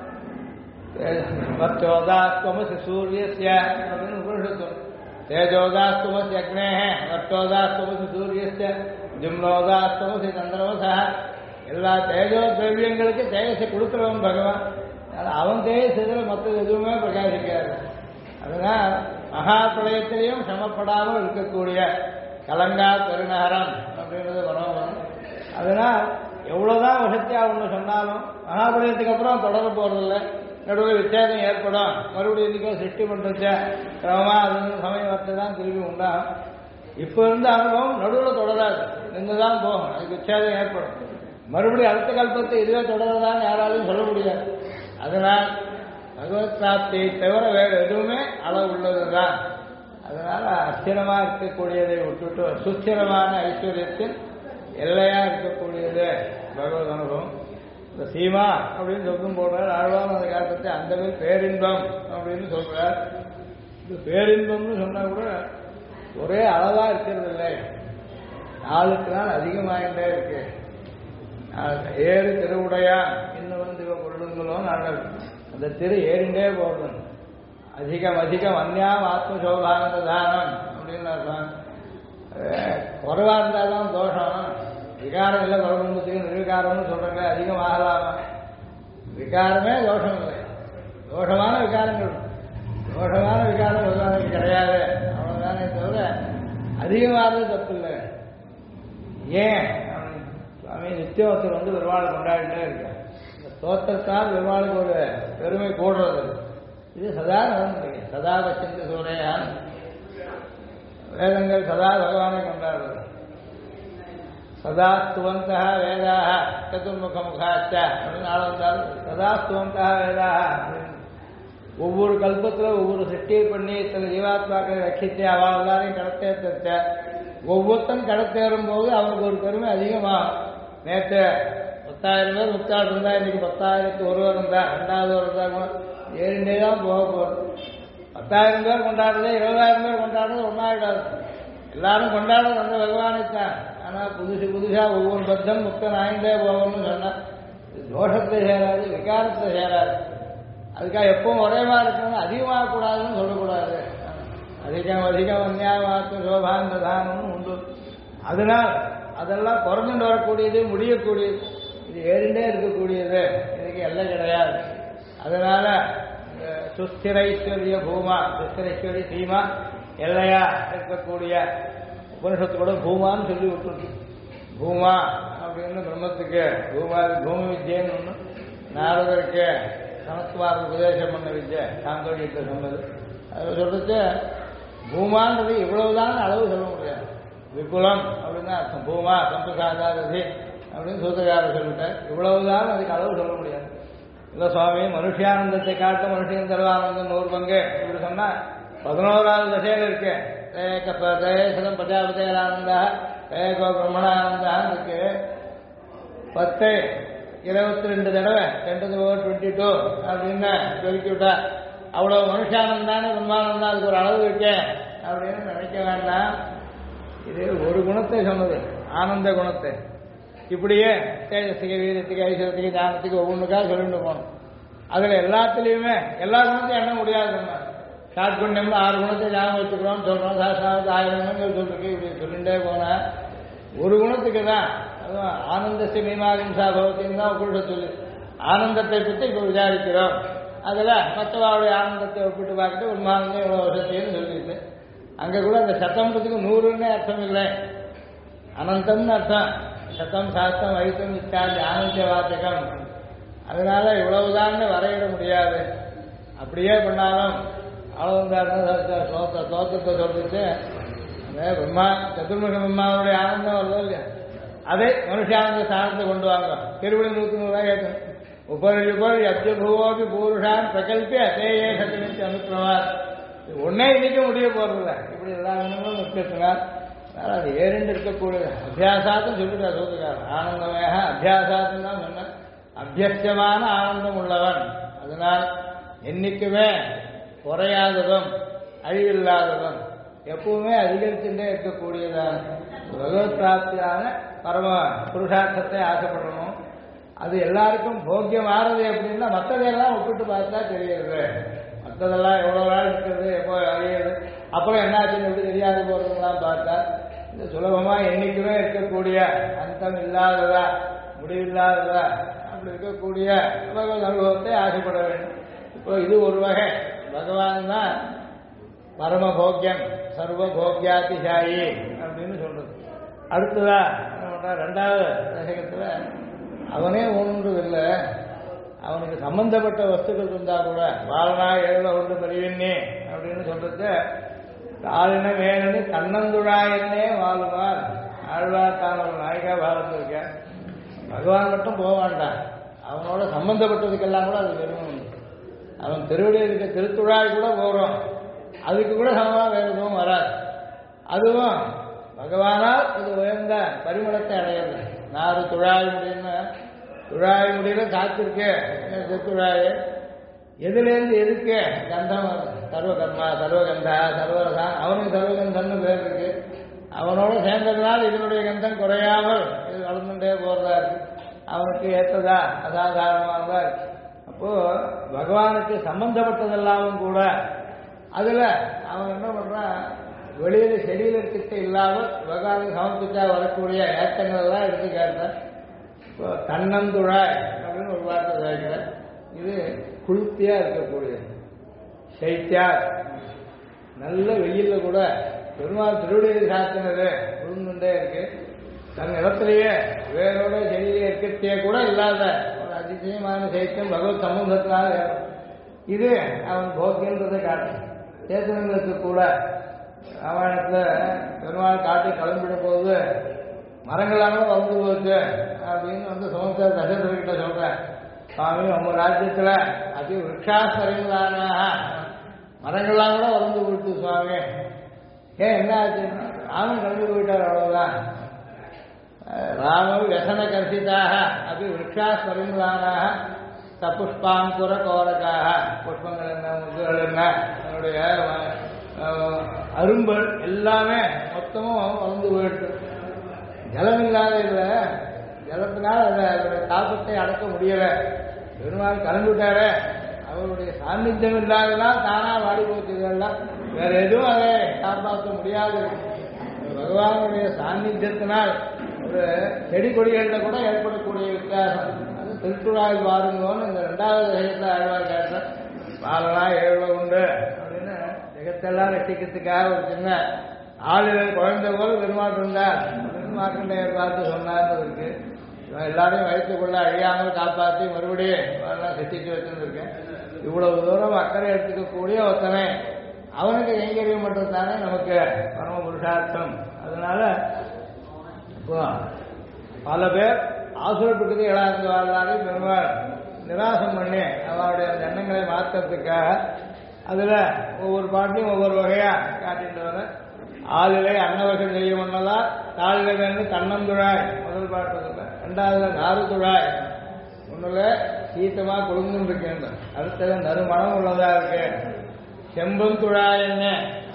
வர்ச்சோதாஸ்துமசி சூரியஸ்ய அப்படின்னு உபனிஷத்து. தேஜோதாஸ்துமசி அக்னே வர்ச்சோதாஸ்துமசி சூரியஸ்ய ஜிம்னோதாஸ்துமசி சந்திரமசா. எல்லா தேஜோ திரவியங்களுக்கு தேஜஸை கொடுக்குறவன் பகவான். அவன் தேஜஸ் இதில் மற்றது எதுவுமே பிரகாசிக்காது. அதனால் மகா பிரளயத்திலையும் சிரமப்படாமல் இருக்கக்கூடிய கலங்கா பெருநகரம் அப்படின்றது வரும். அதனால் எவ்வளோதான் வசதியாக ஒன்று சொன்னாலும் மகாபலியத்துக்கு அப்புறம் தொடர போகிறதில்ல. நடுவில் வித்தியாசம் ஏற்படும். மறுபடியும் இன்றைக்கோ சிருஷ்டி பண்ணுறச்ச கிரமமாக அது சமயம் வரத்து தான் திரும்பி உண்டாகும். இப்போ இருந்த அனுபவம் நடுவில் தொடராது, நின்று தான் போகும். அதுக்கு வித்தியாசம் ஏற்படும். மறுபடியும் அடுத்த கல்பத்தை இதுவே தொடர்றதான்னு யாராலையும் சொல்ல முடியாது. அதனால் பகவத் பிராப்தியை தவிர வேறு எதுவுமே அளவு உள்ளது தான். அதனால் அஸ்திரமாக இருக்கக்கூடியதை விட்டுட்டு சுஸ்திரமான ஐஸ்வர்யத்தின் எல்லையாக இருக்கக்கூடியது பகவத் அனுபவம். இந்த சீமா அப்படின்னு சொல்லும் போடுறார் ஆழ்வான். அந்த காலத்தை அந்த பேரின்பம் அப்படின்னு சொல்றார். இது பேரின்பம்னு சொன்னால் கூட ஒரே அளவாக இருக்கிறது இல்லை, நாளுக்கு நாள் அதிகமாகிட்டே இருக்கு. ஏறு திருவுடையா இன்னும் திவ பொருளுங்களோ நாங்கள் அந்த திரு ஏறிண்டே போடுறோம். அதிகம் அதிகம் அந்யாம் ஆத்மசோபானந்த தானம் அப்படின்னு குறைவா இருந்தாலும் தோஷம். விகாரம் இல்லை குறைவுக்கு நிர்விகாரம்னு சொல்றாங்க. அதிகமாகலாமா? விகாரமே தோஷம் இல்லை, தோஷமான விகாரங்கள். தோஷமான விகாரம் பகவானுக்கு கிடையாது, அவ்வளவுதானே தவிர அதிகமானது தப்பு இல்லை. ஏன் சுவாமி நித்தியோத்தர் பெருமாளை கொண்டாடிட்டே இருக்க. இந்த தோற்றத்தால் பெருமாளுக்கு ஒரு பெருமை கூடுறது. இது சதா நடந்துருக்கு. சதா பச்சந்த சூரையான் வேதங்கள் சதா பகவானை கொண்டாடுறது. சதா ஸ்துவந்தா வேதாக சதுர்முக முகாச்ச அப்படின்னு ஆள வந்தாலும் சதா ஸ்துவந்தா வேதாக. ஒவ்வொரு கல்பத்தில் ஒவ்வொரு சிருஷ்டியை பண்ணி இத்தனை ஜீவாத்மாக்களை ரட்சித்து அவள் எல்லாரையும் கடத்தேற்ற ஒவ்வொருத்தன் கடத்தேறும் போது அவனுக்கு ஒரு பெருமை அதிகமாகும். நேற்று 10,000 பேர் முத்தாள் இருந்தா, இன்னைக்கு 10,000க்கு ஒருவர் இருந்தா, 2வது ஒரு இருந்தா ஏறிண்டே தான் போக போகுது. 10,000 பேர் கொண்டாடுறது 20,000 பேர் கொண்டாடுறது ஒன்றாயிடாது. எல்லாரும் கொண்டாடுறது அந்த பகவானைத்தான். ஆனால் புதுசாக ஒவ்வொரு பத்தம் முக்தன் ஆயிண்டே போகணும்னு சொன்னால் தோஷத்தை சேராது, விகாரத்தை சேராது. அதுக்காக எப்பவும் ஒரே மாதிரி இருக்கணும், அதிகமாகக்கூடாதுன்னு சொல்லக்கூடாது. அதிகம் அதிகம் அந்நியாவாக்கு சோபாந்த தானம்னு உண்டு. அதனால் அதெல்லாம் குறைஞ்சுட்டு வரக்கூடியது, முடியக்கூடியது. இது ஏறிண்டே இருக்கக்கூடியது, இதுக்கு எல்லாம் கிடையாது. அதனால சுஸ்திரைஸ்வரிய பூமா, சுஸ்திரைஸ்வரிய சீமா எல்லையா இருக்கக்கூடிய உபனிஷத்து கூட பூமான்னு சொல்லி விட்டுருக்கு. பூமா அப்படின்னு பிரம்மத்துக்கு பூமா பூமி வித்யன்னு ஒன்று, நாரதருக்கு சமஸ்குமார் உபதேசம் பண்ண வித்யை சாந்தோடியத்தை சொன்னது. அது சொல்றது பூமான்றது இவ்வளவுதான் அளவு சொல்ல முடியாது. விபுலம் அப்படின்னு அர்த்தம். பூமா சம்பிரசாதாரதி அப்படின்னு சூத்திரக்காரர் சொல்லிட்டார். இவ்வளவுதான் அதுக்கு அளவு சொல்ல முடியாது. இல்லை சுவாமி மனுஷியானந்தத்தை காட்ட மனுஷன் தருவானந்தம் 100 பங்கு இப்படி சொன்னா 11வது தசையில் இருக்கு. தயேசதம் பிரஜாபதேரானந்தா தயகோ பிரம்மணானந்தான் இருக்கு. 10 22 தடவை 10^22 அப்படின்னு சொல்லிவிட்டா அவ்வளவு மனுஷானந்தானே பிரம்மானந்தா அதுக்கு ஒரு அளவு இருக்கு அப்படின்னு நினைக்க வேண்டாம். இது ஒரு குணத்தை சொன்னது, ஆனந்த குணத்தை. இப்படியே தேஜத்துக்கு வீரத்துக்கு ஐஸ்வரத்துக்கு ஞானத்துக்கு ஒவ்வொன்றுக்காக சொல்லிட்டு போகணும். அதில் எல்லாத்துலேயுமே எல்லா குணத்தையும் எண்ண முடியாது. நம்ம ஷாட்குண்யம்னு 6 குணத்தை ஞாபகம் வச்சுக்கிறோம்னு சொல்கிறோம். சாஸ்திராவது 1000 சொல்லிருக்கு. இப்படி சொல்லிகிட்டே போனேன். ஒரு குணத்துக்கு தான், அதுவும் ஆனந்தத்தை மீமாகிம்சா பகவத்தின்னு தான் உள்ள சொல்லி ஆனந்தத்தை பற்றி இப்போ விசாரிக்கிறோம். அதில் மற்றவாவுடைய ஆனந்தத்தை ஒப்பிட்டு பார்த்துட்டு பிரம்மானந்தம் இவ்வளோ வருஷத்தையும் சொல்லிட்டு அங்கே கூட அந்த சத்தம்ன்றதுக்கு 100ன்னு அர்த்தம் இல்லை, அனந்தம்னு அர்த்தம். சத்தம் சாஸ்திரம் வைத்தம் இத்தாதி ஆனந்திய வாச்சகம். அதனால இவ்வளவுதான்னு வரையிட முடியாது. அப்படியே பண்ணாலும் தோற்றத்தை சொல்லிட்டு பிரம்மா சதுர்முக பிரம்மாவுடைய ஆனந்தம் வருதோ இல்லையா, அதே மனுஷானந்த ஸ்தானத்தை கொண்டு வாங்க. திருவிழி 100 கேட்கணும். உபரி அத்தியபூவோபி பூருஷான் பிரகல்பி அசேயே சத்தியமிச்சு அனுப்பிரவார். ஒன்னே இன்னைக்கு முடிய போறதில்ல. இப்படி எல்லா வினங்களும் முக்கியத்தினார். அதனால் அது ஏறிண்டு இருக்கக்கூடியது. அபியாசாத்தும் சொல்லிட்டா சொல்லுக்கார். ஆனந்தமேக அபியாசாத்தும் தான் சொன்ன. அபியஸ்யமான ஆனந்தம் உள்ளவன். அதனால் என்னைக்குமே குறையாததும் அழிவில்லாததும் எப்பவுமே அதிகரிச்சுட்டே இருக்கக்கூடியதான பகவத் பிராப்தியான பரம புருஷார்த்தத்தை ஆசைப்படணும். அது எல்லாருக்கும் போக்கியம் ஆறுது அப்படின்னா மற்றதையெல்லாம் ஒப்பிட்டு பார்த்தா தெரியுது. மற்றதெல்லாம் எவ்வளோ நாள் இருக்கிறது, எப்போ அறியுது, அப்புறம் என்னாச்சுன்னு எப்படி தெரியாது போகிறதுலாம் பார்த்தா இந்த சுலபமாக என்றைக்குமே இருக்கக்கூடிய அந்தம் இல்லாததா முடிவில்லாததா அப்படி இருக்கக்கூடிய பகவத் அனுபவத்தை ஆசைப்பட வேண்டும். இப்போ இது ஒரு வகை. பகவான் தான் பரம போக்கியம் சர்வ போக்கியாதிசாயி அப்படின்னு சொல்றது. அடுத்ததா ரெண்டாவது தசகத்தில் அவனே ஒன்றும் இல்லை, அவனுக்கு சம்பந்தப்பட்ட வஸ்துக்கள் இருந்தா கூட வாழனா எழுத ஒன்று பெரியண்ணே அப்படின்னு சொல்றது. தாளின வேணு தன்னந்துழாயன்னே வாழுவார் ஆழ்வார்க்கான ஒரு நாயகா பாவத்தில் இருக்க. பகவான் மட்டும் போக வேண்டாம், அவனோட சம்பந்தப்பட்டதுக்கெல்லாம் கூட அது வெறும். அவன் திருவடியில் இருக்க திருத்துழாய் கூட போகிறோம், அதுக்கு கூட சமமாக வேறு எதுவும் வராது. அதுவும் பகவானால் இது உயர்ந்த பரிமளத்தை அடையிறது. 4 துழாய் முடியும்னா துழாய் முடியல காத்திருக்கு திருத்துழாய். எதுலேருந்து எதுக்கு கந்தம் சர்வகர்மா சர்வகந்தா சர்வரசா. அவனுக்கு சர்வகந்தன்னு பேர் இருக்கு. அவனோட சேர்ந்ததுனால் இதனுடைய கந்தம் குறையாமல் இது வளர்ந்துட்டே போறதா இருக்கு. அவனுக்கு ஏற்றதா அசாதாரணமானதா இருக்கு. அப்போ பகவானுக்கு சம்பந்தப்பட்டதெல்லாமும் கூட அதுல அவன் என்ன பண்றான், வெளியில செடியில் இருக்கிட்ட இல்லாமல் பகவானுக்கு சமர்ப்பிச்சா வரக்கூடிய ஏற்றங்கள் எல்லாம் எடுத்து கேட்டான். இப்போ தன்னந்துழாய் அப்படின்னு ஒரு வார்த்தை கேட்கிற. இது குளிர்த்தியா இருக்கக்கூடியது. சைத்தியா நல்ல வெயில்ல கூட பெருமாள் திருவிடையை சாத்தினது குளிர்ந்துட்டே இருக்கு. தன் இடத்திலேயே வேரோட செடியிலே இருக்கிறதே கூட இல்லாத ஒரு அதிசயமான சைத்தியம் பகவத் சம்பந்தத்தினால இது அவன் போக்கியன்றதை காட்டும். சேத்தனங்களுக்கு கூட ராமாயணத்தில் பெருமாள் காட்டி கிளம்பிட போது மரங்களாக வளர்ந்து போச்சு அப்படின்னு சமுத்திர தசரதர்கிட்ட சொல்றேன். சுவாமி நம்ம ராஜ்யத்தில் அதி விரக்ஷாஸ்வரங்களான மரங்கள்லாம் கூட வளர்ந்து போயிட்டு சுவாமி. ஏன் என்ன ஆச்சுன்னா ராமன் கிளம்பி போயிட்டார், அவ்வளவுதான். ராம व्यसन கர்ஷிதாக அப்படி விரக்ஷாஸ்வரங்களான சபுஷ்பாங்குர கோரக்காக. புஷ்பங்கள் என்ன முதுகள் என்ன அதனுடைய அரும்பல் எல்லாமே மொத்தமும் வளர்ந்து போயிட்டு. ஜலம் இல்லாத இல்லை, ஜலத்தினால் அதோடைய தாக்கத்தை அடக்க முடியலை. பெருமாள் கிளம்பிவிட்டாரு, அவருடைய சாநித்தியம் இல்லாததான் தானா வாடி போச்சு. இதெல்லாம் வேற எதுவும் அதை காப்பாற்ற முடியாது. பகவானுடைய சாநித்தியத்தினால் ஒரு செடி கொடிகளில் கூட ஏற்படக்கூடிய வித்தியாசம் அது திருத்துழாய் பாருங்கன்னு இந்த 2வது விஷயத்தை ஆழ்வார் கேட்ட. பாலனா 7 உண்டு அப்படின்னு ஜெகத்தெல்லாம் ரசிக்கிறதுக்காக ஒரு சின்ன ஆளுநர் குழந்தை போல பெருமாள் இருந்தார். மார்க்கண்டையர் பார்த்து சொன்னார்னு இருக்கு. எல்லாரையும் வயிற்றுக்குள்ள அழியாமல் காப்பாற்றி மறுபடியும் செட்டிச்சு வச்சுருக்கேன். இவ்வளவு தூரம் அக்கறை எடுத்துக்கக்கூடிய ஒருத்தனை அவனுக்கு கைங்கரியம் பண்றது தானே நமக்கு பரம புருஷார்த்தம். அதனால இப்போ பல பேர் ஆசுரப்பட்டது இழந்து வாழ்ந்தாலே பெருமாள் நிராசம் பண்ணி அவருடைய அந்த எண்ணங்களை மாற்றத்துக்காக அதில் ஒவ்வொரு பாட்டையும் ஒவ்வொரு வகையாக காட்டிட்டு வர. ஆளிலே அன்னவர்கள் செய்ய ஒன்னதா தாளில வேண்டு தன்னந்துழாய் முதல் பாட்டத்தில். 2வது 4 துழாய். 1ல சீத்தமா குழுந்து இருக்கேன், அடுத்தது நறுமணம் உள்ளதா இருக்கு. செம்பம் துழாய் என்ன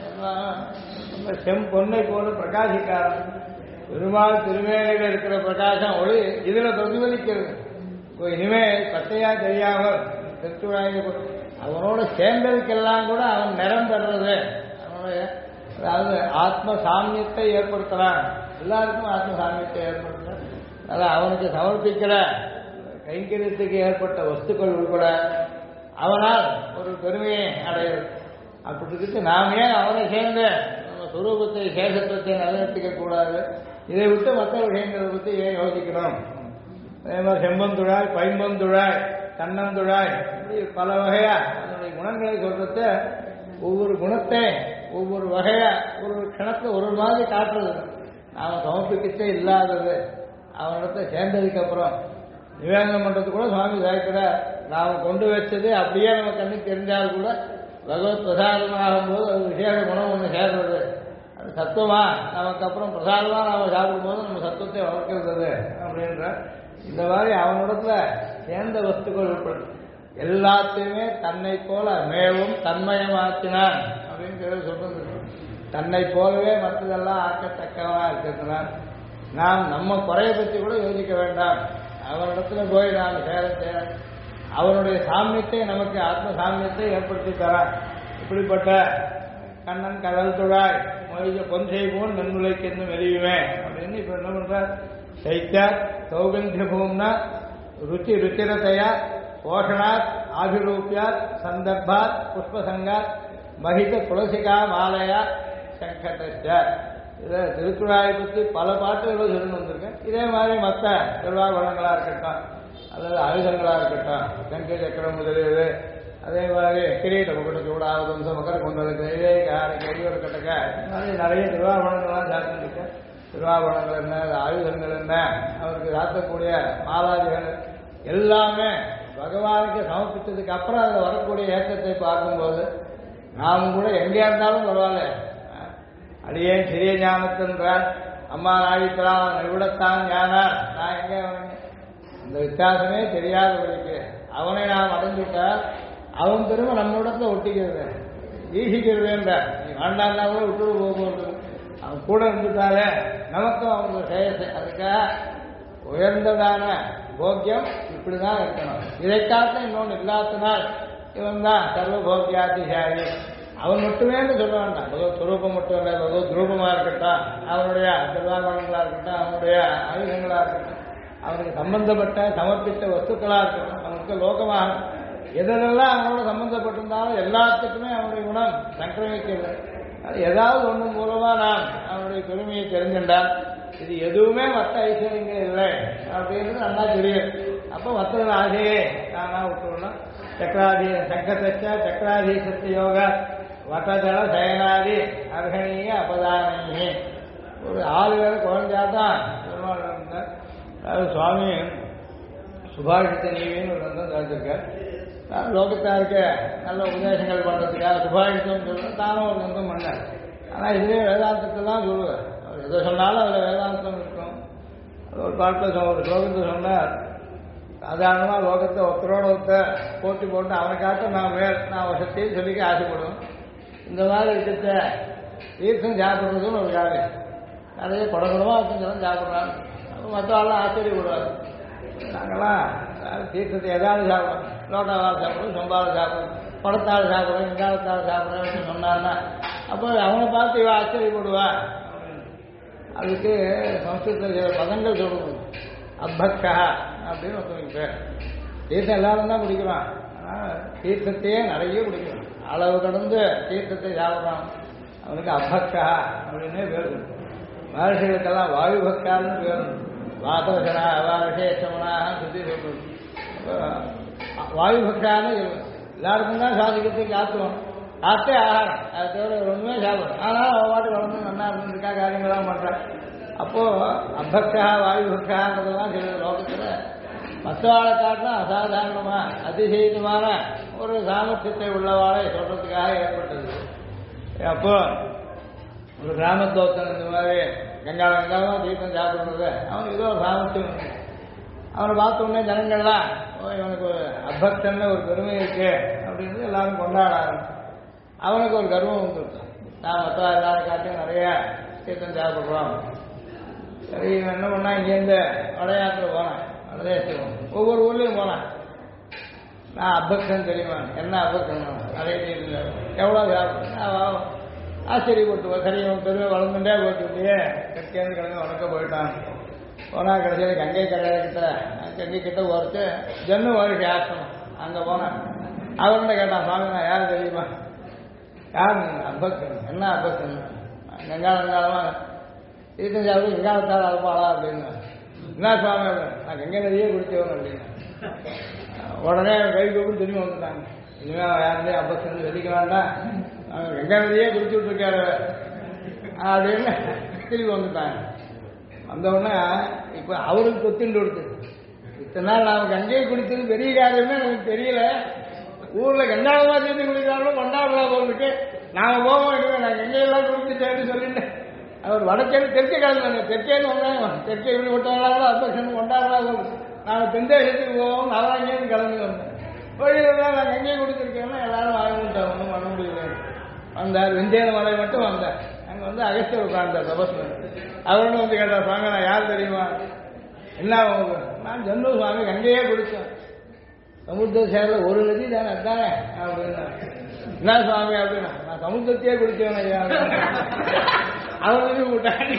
செம்பொன்னை போல பிரகாசிக்காரன். பெருமாள் திருமேனியில் இருக்கிற பிரகாசம் ஒளி இதுல பிரதிபலிக்கிறது. இப்போ இனிமே பத்தையா தெரியாமல் திருத்துழாய் அவனோட சேர்ந்ததுக்கெல்லாம் கூட அவன் நிறம் பெறுறது. அவனுடைய அதாவது ஆத்ம சாமியத்தை ஏற்படுத்துறான். எல்லாருக்கும் ஆத்ம சாமியத்தை ஏற்படுத்துறான். அதான் அவனுக்கு சமர்ப்பிக்கிற கைங்கரியத்துக்கு ஏற்பட்ட வஸ்துக்கள் உட்பட அவனால் ஒரு பெருமையை அடையும். அப்படி இருக்கு நாம் ஏன் அவனை சேர்ந்து நம்ம சுரூபத்தை சேஷத்துவத்தை நிலைநிறுத்திக்க கூடாது? இதை விட்டு மற்ற விஷயங்களை பற்றி ஏன் யோசிக்கணும்? அதே மாதிரி செம்பந்துழாய், பைம்பந்துழாய், கண்ணந்துழாய், இப்படி பல வகையா அதனுடைய குணங்களை சொல்றது. ஒவ்வொரு குணத்தை ஒவ்வொரு வகையா ஒரு க்ஷணத்துல ஒரு மாதிரி காட்டுறது. நாம சமர்ப்பிக்கத்தே இல்லாதது அவனிடத்தை சேர்ந்ததுக்கு அப்புறம் நிவேதனம் பண்றது கூட சுவாமி சாய்க்கிறார். நாம் கொண்டு வச்சது அப்படியே நம்ம கண்ணுக்கு தெரிஞ்சால் கூட பகவத் பிரசாதம் ஆகும்போது அது விசேஷ குணம் ஒன்று சேர்றது. அது சத்துவமா நமக்கு அப்புறம் பிரசாதமா நாம் சாப்பிடும்போது நம்ம சத்துவத்தை வளர்க்கிறது அப்படின்ற இந்த மாதிரி அவனிடத்துல சேர்ந்த வஸ்துக்கள் உட்படும் எல்லாத்தையுமே தன்னை போல மேவும் தன்மயமாக்கினான் அப்படின்னு சொல்றது. தன்னை போலவே மற்றதெல்லாம் ஆக்கத்தக்கவா இருக்கிறதுனால நாம் நம்ம குறைய பற்றி கூட யோசிக்க வேண்டாம். அவனிடத்துல போய் நாம் சேர அவனுடைய சாமியத்தை நமக்கு ஆத்ம சாமியத்தை ஏற்படுத்தி தரான். இப்படிப்பட்ட கண்ணன் கடல் துழாய் மொழிய பொன்சை போல் நன்முலைக்கு என்று மெலியுமே அப்படின்னு இப்ப என்ன பண்ற? சைத்தியாத் சௌகந்திய பூம்னா ருச்சி ருச்சிரதையா போஷணாத் ஆபிரூபியாத் சந்தர்ப்பாத் புஷ்பசங்காத் மகித துளசிகா மாலையா சங்கட்ட. இதை திருக்குழாயை பற்றி பல பாட்டுகளை சொல்லி வந்திருக்கேன். இதே மாதிரி மற்ற திருவாபரணங்களா இருக்கட்டும் அல்லது ஆயுதங்களா இருக்கட்டும், கங்கை சக்கரம் முதலியது, அதே மாதிரி கிரீட முகட்டு சூடாவது மகர கொண்டதுக்கு இதே கையோடு கட்டக்க இந்த மாதிரி நிறைய திருவாபரணங்கள்லாம் சாத்திருக்கேன். திருவாபரணங்கள் என்ன, ஆயுதங்கள் என்ன, அவருக்கு சாத்தக்கூடிய மாலாதிகள் எல்லாமே பகவானுக்கு சமர்ப்பித்ததுக்கு அப்புறம் அதில் வரக்கூடிய ஏற்றத்தை பார்க்கும்போது நாம் கூட எங்கே இருந்தாலும் பரவாயில்ல, அடியே சிறிய ஞானத்தின்றான் அம்மா நாழிக்கலாம் விடத்தான் ஞானார் நான் எங்கே அந்த வித்தியாசமே தெரியாதவர்களுக்கு அவனை நாம் அடைஞ்சுட்டால் அவன் திரும்ப நம்ம இடத்துல ஒட்டிக்கிறது ஈசிக்கிறதுன்ற நீ வேண்டாம்னா கூட விட்டு போகும்போது அவன் கூட இருந்துட்டாலே நமக்கும் அவங்க சேயசை. அதுக்காக உயர்ந்ததான போக்கியம் இப்படிதான் இருக்கணும். இதை காட்ட இன்னொன்று இல்லாதனால் இவன் தான் சர்வ போக்கியாதிசாரி. அவன் மட்டுமே சொல்ல வேண்டாம். பகவத் சுரூபம் மட்டும் இல்லை, பகவத் ரூபமா இருக்கட்டும், அவனுடைய திருவாபரணங்களா இருக்கட்டும், அவனுடைய ஆயுதங்களா இருக்கட்டும், அவனுக்கு சம்பந்தப்பட்ட சமர்ப்பித்த வஸ்துக்களா இருக்கட்டும், அவனுக்கு லோகமாக எதெல்லாம் அவனோட சம்பந்தப்பட்டிருந்தாலும் எல்லாத்துக்குமே அவனுடைய குணம் சங்கிரமிக்கிறது. அது ஏதாவது ஒன்று மூலமா நாம் அவனுடைய பெருமையை தெரிஞ்சின்றால் இது எதுவுமே மற்ற ஐஸ்வர்யங்கள் இல்லை அப்படின்றது நல்லா தெரியும். அப்போ மற்ற ஆசையே நானா விட்டுவிடலாம். சக்கராதி சங்கசச்ச சக்கராதீசத்து யோக வட்டதள சயனாதி அர்ஹணீய அபதானி. ஒரு 6 பேர் குழந்தையாதான் பெருமாள் இருந்தார். அதாவது சுவாமி சுபாஷித்த நீவின்னு ஒரு ரந்தம் சாதிச்சிருக்கார். லோகத்தாருக்கு நல்ல உபதேசங்கள் பண்ணுறதுக்காக சுபாஷித்தம் சொல்லுவேன், தானும் ஒரு ரந்தம் பண்ணார். ஆனால் இதுவே வேதாந்தத்தெல்லாம் சொல்லுவார். அவர் எதை சொன்னாலும் அதில் வேதாந்தம் இருக்கும். ஒரு பாட்டில் ஒரு ஸ்லோகத்தை சொன்னார், சாதாரணமாக லோகத்தை ஒருத்தரோட ஒருத்தர் போட்டி போட்டு அவனுக்காக நான் வசத்தையும் சொல்லிக்க ஆசைப்படுவேன். இந்த மாதிரி விஷயத்த தீர்த்தம் சாப்பிட்றதுன்னு ஒரு காரியம் நிறைய குடகுடமாக இருக்குன்னு சாப்பிட்றாங்க. மற்றவாள்லாம் ஆச்சரியப்படுவார். நாங்கள்லாம் தீர்த்தத்தை எதாவது சாப்பிட்றோம், லோட்டாவால் சாப்பிட்றோம், சொம்பாவில் சாப்பிட்றோம், படத்தால் சாப்பிட்றோம், வெங்காயத்தால் சாப்பிட்றோம்னு சொன்னான்னா அப்போ அவனை பார்த்து இவன் ஆச்சரியப்படுவா. அதுக்கு சம்ஸ்கிருதத்தில் சில பதங்கள் சொல்லணும். அபக்ஷா அப்படின்னு ஒருத்தவங்க பேர். தீர்த்தம் எல்லாரும் தான் குடிக்கிறான், ஆனால் தீர்த்தத்தையே நிறைய குடிக்கிறான், அளவு கடந்து தீர்த்தத்தை சாப்பிட்றான். அவனுக்கு அபக்ஷா அப்படின்னே பேர். மகர்ஷிகளுக்கெல்லாம் வாயு பக்தான்னு பேர். வாசவசனா அவாரசேஷமனாக சுற்றி சொல்றது. வாயு பக்தான்னு எல்லாருக்கும் தான் சாதிக்கிறதுக்கு ஆத்துவோம், காத்தே ஆகாரம், அதை தவிர ஒன்றுமே சாப்பிடும். ஆனால் அவன் பாட்டு வளர்ந்து நல்லா இருந்துருக்கா காரியங்கள்லாம் பண்ணுறான். அப்போ அபக்ஷா வாயு பக்ஷான்றதுலாம் சில லோகத்தில் மற்றவாழை காட்டிலும் அசாதாரணமா அதிசயமான ஒரு சாமர்த்தியத்தை உள்ளவாழை சொல்றதுக்காக ஏற்பட்டது. அப்போ ஒரு கிராமத்தோத்தன் இந்த மாதிரி கங்காளம் தீர்த்தம் சாப்பிடுறது அவனுக்கு ஏதோ ஒரு சாமர்த்தியம். அவனை பார்த்த உடனே ஜனங்கள்லாம் இவனுக்கு ஒரு அபக்தன்னு ஒரு பெருமை இருக்கு அப்படின்னு எல்லாரும் கொண்டாட ஆரம்பிச்சு. அவனுக்கு ஒரு கர்வம் வந்துருக்கு, நான் மற்ற எல்லாரும் காட்டியும் நிறைய தீர்த்தம் சாப்பிட்றோம். சரி, இவன் என்ன பண்ணா இங்கேருந்து வடயாத்திரை போனான், வடதேசம் ஒவ்வொரு ஊர்லேயும் போனான். நான் அபக்தன் தெரியுமா, என்ன அபக்தன் நிறைய தீர்த்தம் எவ்வளோ சாப்பிட்றேன் ஆச்சரியப்பட்டு சரி இவன் பெருமை வளர்ந்துட்டே போயிட்டு கட்டியாந்து கிழங்கு வளர்க்க போயிட்டான். போனால் கடைசியில் கங்கை கிட்ட ஒருத்து ஜன்னு வருஷ ஆசிரமம் அங்கே போனேன். அவர்கிட்ட கேட்டான், சுவாமி நான் யார் தெரியுமா? யார் அபக்தன்? என்ன அபக்தன்? கங்காளமா தீர்த்தஞ்சாவது கங்காளத்தால் அழுப்பாளா அப்படின்னு. என்ன சுவாமி? நான் கங்கை நதியே குடிச்சவன் அப்படின்னு. உடனே கை கூப்பிட்டு திரும்பி வந்துட்டாங்க. இனிமேல் யாருந்தே அபக்தன் சொல்லிக்க வேண்டாம், கங்கை நதியே குடிச்சு விட்டுருக்காரு அப்படின்னு திரும்பி வந்துட்டாங்க. வந்தவுடனே இப்போ அவருக்கு கொத்திண்டு கொடுத்து, இத்தனை நாள் நாம் கங்கையை குடித்தது பெரிய காரியமே எனக்கு தெரியல, ஊரில் கங்காளமா சேர்ந்து குடிக்கிறாலும் கொண்டாடலா போகிறதுக்கு நாங்கள் போக வேண்டியது, நான் கங்கையெல்லாம் குடிச்சுட்டேன்னு சொல்லிட்டு அவர் வடக்கேன்னு தெற்கே கலந்தாங்க. தெற்கேன்னு வந்தாங்க, தெற்கே இப்படி விட்டவங்களாலும் அபக்ஷன் கொண்டாடலா போகுது. நாங்கள் தென்தேசத்துக்கு போவோம், நான் அங்கேயிருந்து கிளம்பி வந்தேன். வழியில் தான் நான் கங்கையை குடிச்சிருக்கேன்னா எல்லாரும் வாங்கிட்டாங்க, ஒன்றும் பண்ண முடியல. வந்தார், வெந்தேன மலை மட்டும் வந்தார். அங்கே வந்து அகஸ்தியர் உட்கார்ந்தார் தபஸ். அவரோட வந்து கேட்டார், சுவாமி நான் யார் தெரியுமா? என்ன அவங்க? நான் ஜன்னு சுவாமி, கங்கையே குடித்தேன். சமுத்திர சேரில் ஒரு நதி தானே அதானே அப்படின்னா. என்ன சுவாமி அப்படின்னா, நான் சமுத்திரத்தையே குடித்தேன் ஐயா. அவர் வந்து விட்டாங்க,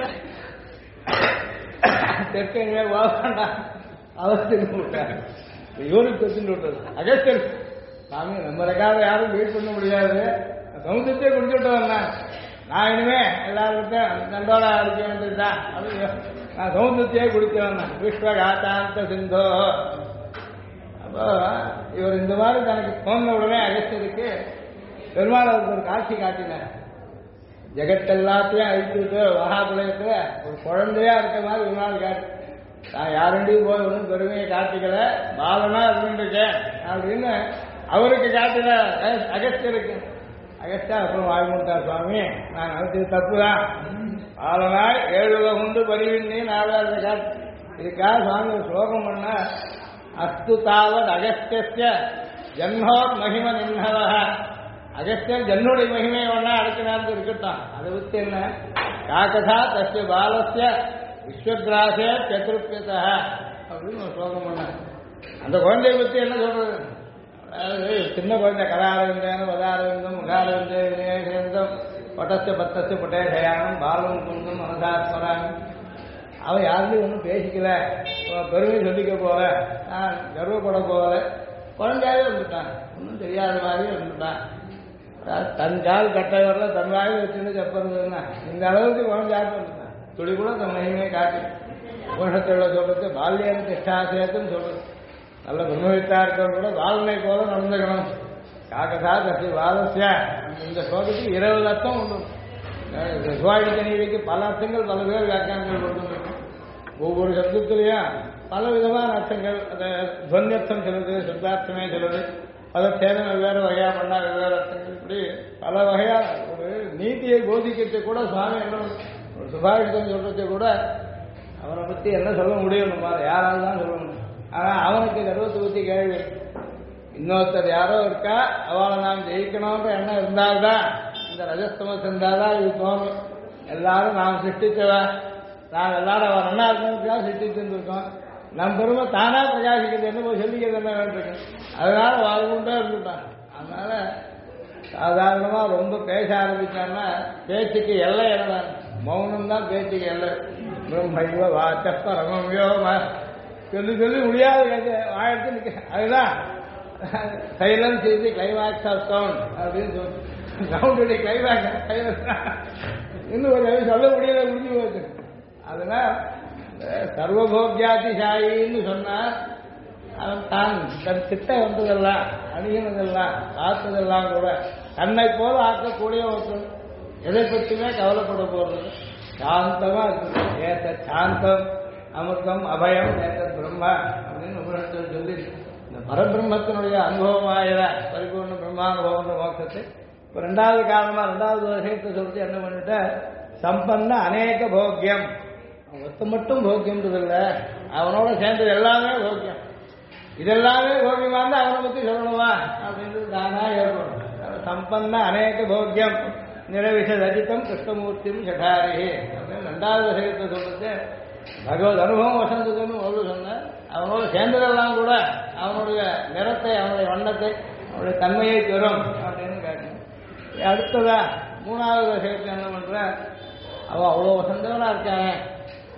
தெற்கே வாண்டா அவர் திரும்பி விட்டார். இவருக்கு வச்சுட்டு விட்டது அகஸ்தியர். சாமி நம்ம ரெக்கார்ட யாரும் வெயிட் பண்ண முடியாது, சமுத்திரத்தையே குடிச்சுட்டு வந்தேன். நான் இனிமே எல்லாருக்கும் நண்டோட அடிக்க வேண்டியதுதான் அப்படின்னு நான் சமுத்திரத்தையே குடிச்சேன். விஸ்வகாத்தாந்த சிந்தோ. அப்போ இவர் இந்த மாதிரி தனக்கு தோன்ற உடனே அகஸ்தியருக்கு பெருமாள் ஒரு காட்சி காட்டினார். ஜெகத் எல்லாத்தையும் அழிச்சுட்டு மகாபுலயத்துல ஒரு குழந்தையா இருக்க மாதிரி ஒரு நாள் காட்டு. நான் யாருண்டையும் போய் ஒன்றும் பெருமையை காட்டிக்கல, பாலனா இருந்துருக்கேன் அப்படின்னு அவருக்கு காட்டின அகஸ்தியருக்கு. அகஸ்தியா அப்புறம் வாய்மூட்டார், சுவாமி நான் நினைச்சது தப்புதான், பாலனாய் 7 உண்டு பரிவின்னி நாலாவது காட்டு. இதுக்காக சுவாமி ஒரு ஸ்லோகம் பண்ண, அஸ்து தாவத் அகஸ்திய ஜன்னோர் மகிம நின்னவ. அகஸ்தியர் ஜன்னுடைய மகிமையை ஒன்னா அடைக்கினார்ந்து இருக்கட்டும், அதை விட்டு என்ன காக்கதா தஸ்ய பாலஸ்ய விஸ்வகிராசே சதுர்பியத அப்படின்னு ஒரு ஸ்லோகம் பண்ண. அந்த குழந்தையை பற்றி என்ன சொல்றது? அதாவது சின்ன குழந்தை கதாரவிந்தேன பதாரவிந்தம் முகாரவிந்தே வினேகந்தம் பட்டஸ்ய பத்தஸ்ய புட்டே தயானம் பாலம் குந்தம் மனசாஸ்மரான். அவன் யாருமே ஒன்றும் பேசிக்கல, பெருமை சொல்லிக்க போல, நான் கர்வப்பட போல, குழந்தையாவே இருந்துட்டான், ஒன்றும் தெரியாத மாதிரி இருந்துட்டான். தன் கால் கட்டவரல தன் வாயில் வச்சுன்னு செப்பறதுன்னா இந்த அளவுக்கு குழந்தையாக இருந்துட்டான். துளி கூட தன் மகிமையை காட்டி உலகத்தில் சொல்றது பால்யம் திஷ்டாசிரியத்துன்னு சொல்றது. நல்ல பிரம்மவித்தா இருக்கிறவங்க கூட பாலனை போல நடந்துக்கணும். காக்கதா கசி பாலசிய இந்த ஸ்லோகத்துக்கு 20 அர்த்தம் உண்டு. சுவாயுத்த நீதிக்கு பல அர்த்தங்கள் பல பேர் வியாக்கியானங்கள் கொடுத்து ஒவ்வொரு சப்தத்திலையும் பல விதமான அர்த்தங்கள். அந்த துவன்யர்த்தம் சொல்லுது, சுத்தார்த்தமே சொல்லுது, பதச்சேதம் வெவ்வேறு வகையா பண்ணா வெவ்வேறு அர்த்தங்கள், இப்படி பல வகையா ஒரு நீதியை போதிக்கிறது கூட சுவாமி என்ன ஒரு சுபாயுத்தம் சொல்றது கூட அவனை பத்தி என்ன சொல்ல முடியும், நம்ம யாரால் தான் சொல்லணும். ஆனா அவனுக்கு கர்வத்தை பத்தி கேள்வி, இன்னொருத்தர் யாரோ இருக்கா அவளை நாம் ஜெயிக்கணும்ன்ற எண்ணம் இருந்தால்தான், இந்த ரஜஸ்தமஸ் இருந்தால்தான் இது தோணும். எல்லாரும் நாம் சிருஷ்டிச்சவ, நாம் எல்லாரும் அவன் அண்ணா இருக்கணும் சிருஷ்டிச்சுருக்கோம். நம் பெருமை தானா பிரகாசிக்கிறது என்ன போய் சொல்லிக்கிறது என்ன வேண்டியிருக்கு. அதனால வாழ்வுண்டே இருந்துட்டான். அதனால சாதாரணமா ரொம்ப பேச ஆரம்பிச்சான்னா பேச்சுக்கு எல்லை என்ன? மௌனம் தான் பேச்சுக்கு எல்லை. பிரம்மைவ வாச்சப்ப ரமம்யோ சொல்லி சொல்லி முடியாது வாயத்து நிற்க. அதுதான் silence is the climax of sound அப்படின்னு சொல்லி சவுண்டுடைய கிளைமாக்ஸ் இன்னும் ஒரு சொல்ல முடியல, முடிஞ்சு போச்சு. அதனால் சர்வபோக்யாதிசாயின்னு சொன்னார். அவன் தான் தன் கிட்ட வந்ததெல்லாம் அணுகினதெல்லாம் பார்த்ததெல்லாம் கூட தன்னை போல ஆக்கக்கூடிய ஒருத்தன். எதை பற்றியுமே கவலைப்பட போறது, சாந்தமா இருக்கு. ஏத்த சாந்தம் அமிர்தம் அபயம் ஏத்த பிரம்மா அப்படின்னு உபனிஷத்தில் சொல்லி இந்த பரபிரம்மத்தினுடைய அனுபவமாயிர பரிபூர்ண பிரம்மானுபவம் மோட்சத்தை இப்போ 2வது காரணமா 2வது விஷயத்தை சொல்லிட்டு என்ன பண்ணிட்ட, சம்பன்ன அநேக போக்கியம். ஒத்த மட்டும் போக்கியம்ன்றது இல்லை, அவனோட சேர்ந்தது எல்லாமே போக்கியம். இதெல்லாமே போக்கியமா இருந்தா அவனை பத்தி சொல்லணுமா அப்படின்றது தானா ஏற்படும். சம்பன்ன அநேக போக்கியம் நிரவிஷ ரஜிதம் கிருஷ்ணமூர்த்தியும் சகாரி அப்படின்னு 2வது விஷயத்தை சொல்றது. பகவத் அனுபவம் வசந்ததுன்னு ஒரு சொன்ன, அவனோட சேர்ந்ததெல்லாம் கூட அவனுடைய நிறத்தை, அவனுடைய வண்ணத்தை, அவனுடைய தன்மையை பெறும் அப்படின்னு கேட்டேன். அடுத்ததா 3வது விஷயத்தை என்ன பண்ற, அவன் அவ்வளோ வசந்தவனா இருக்காங்க,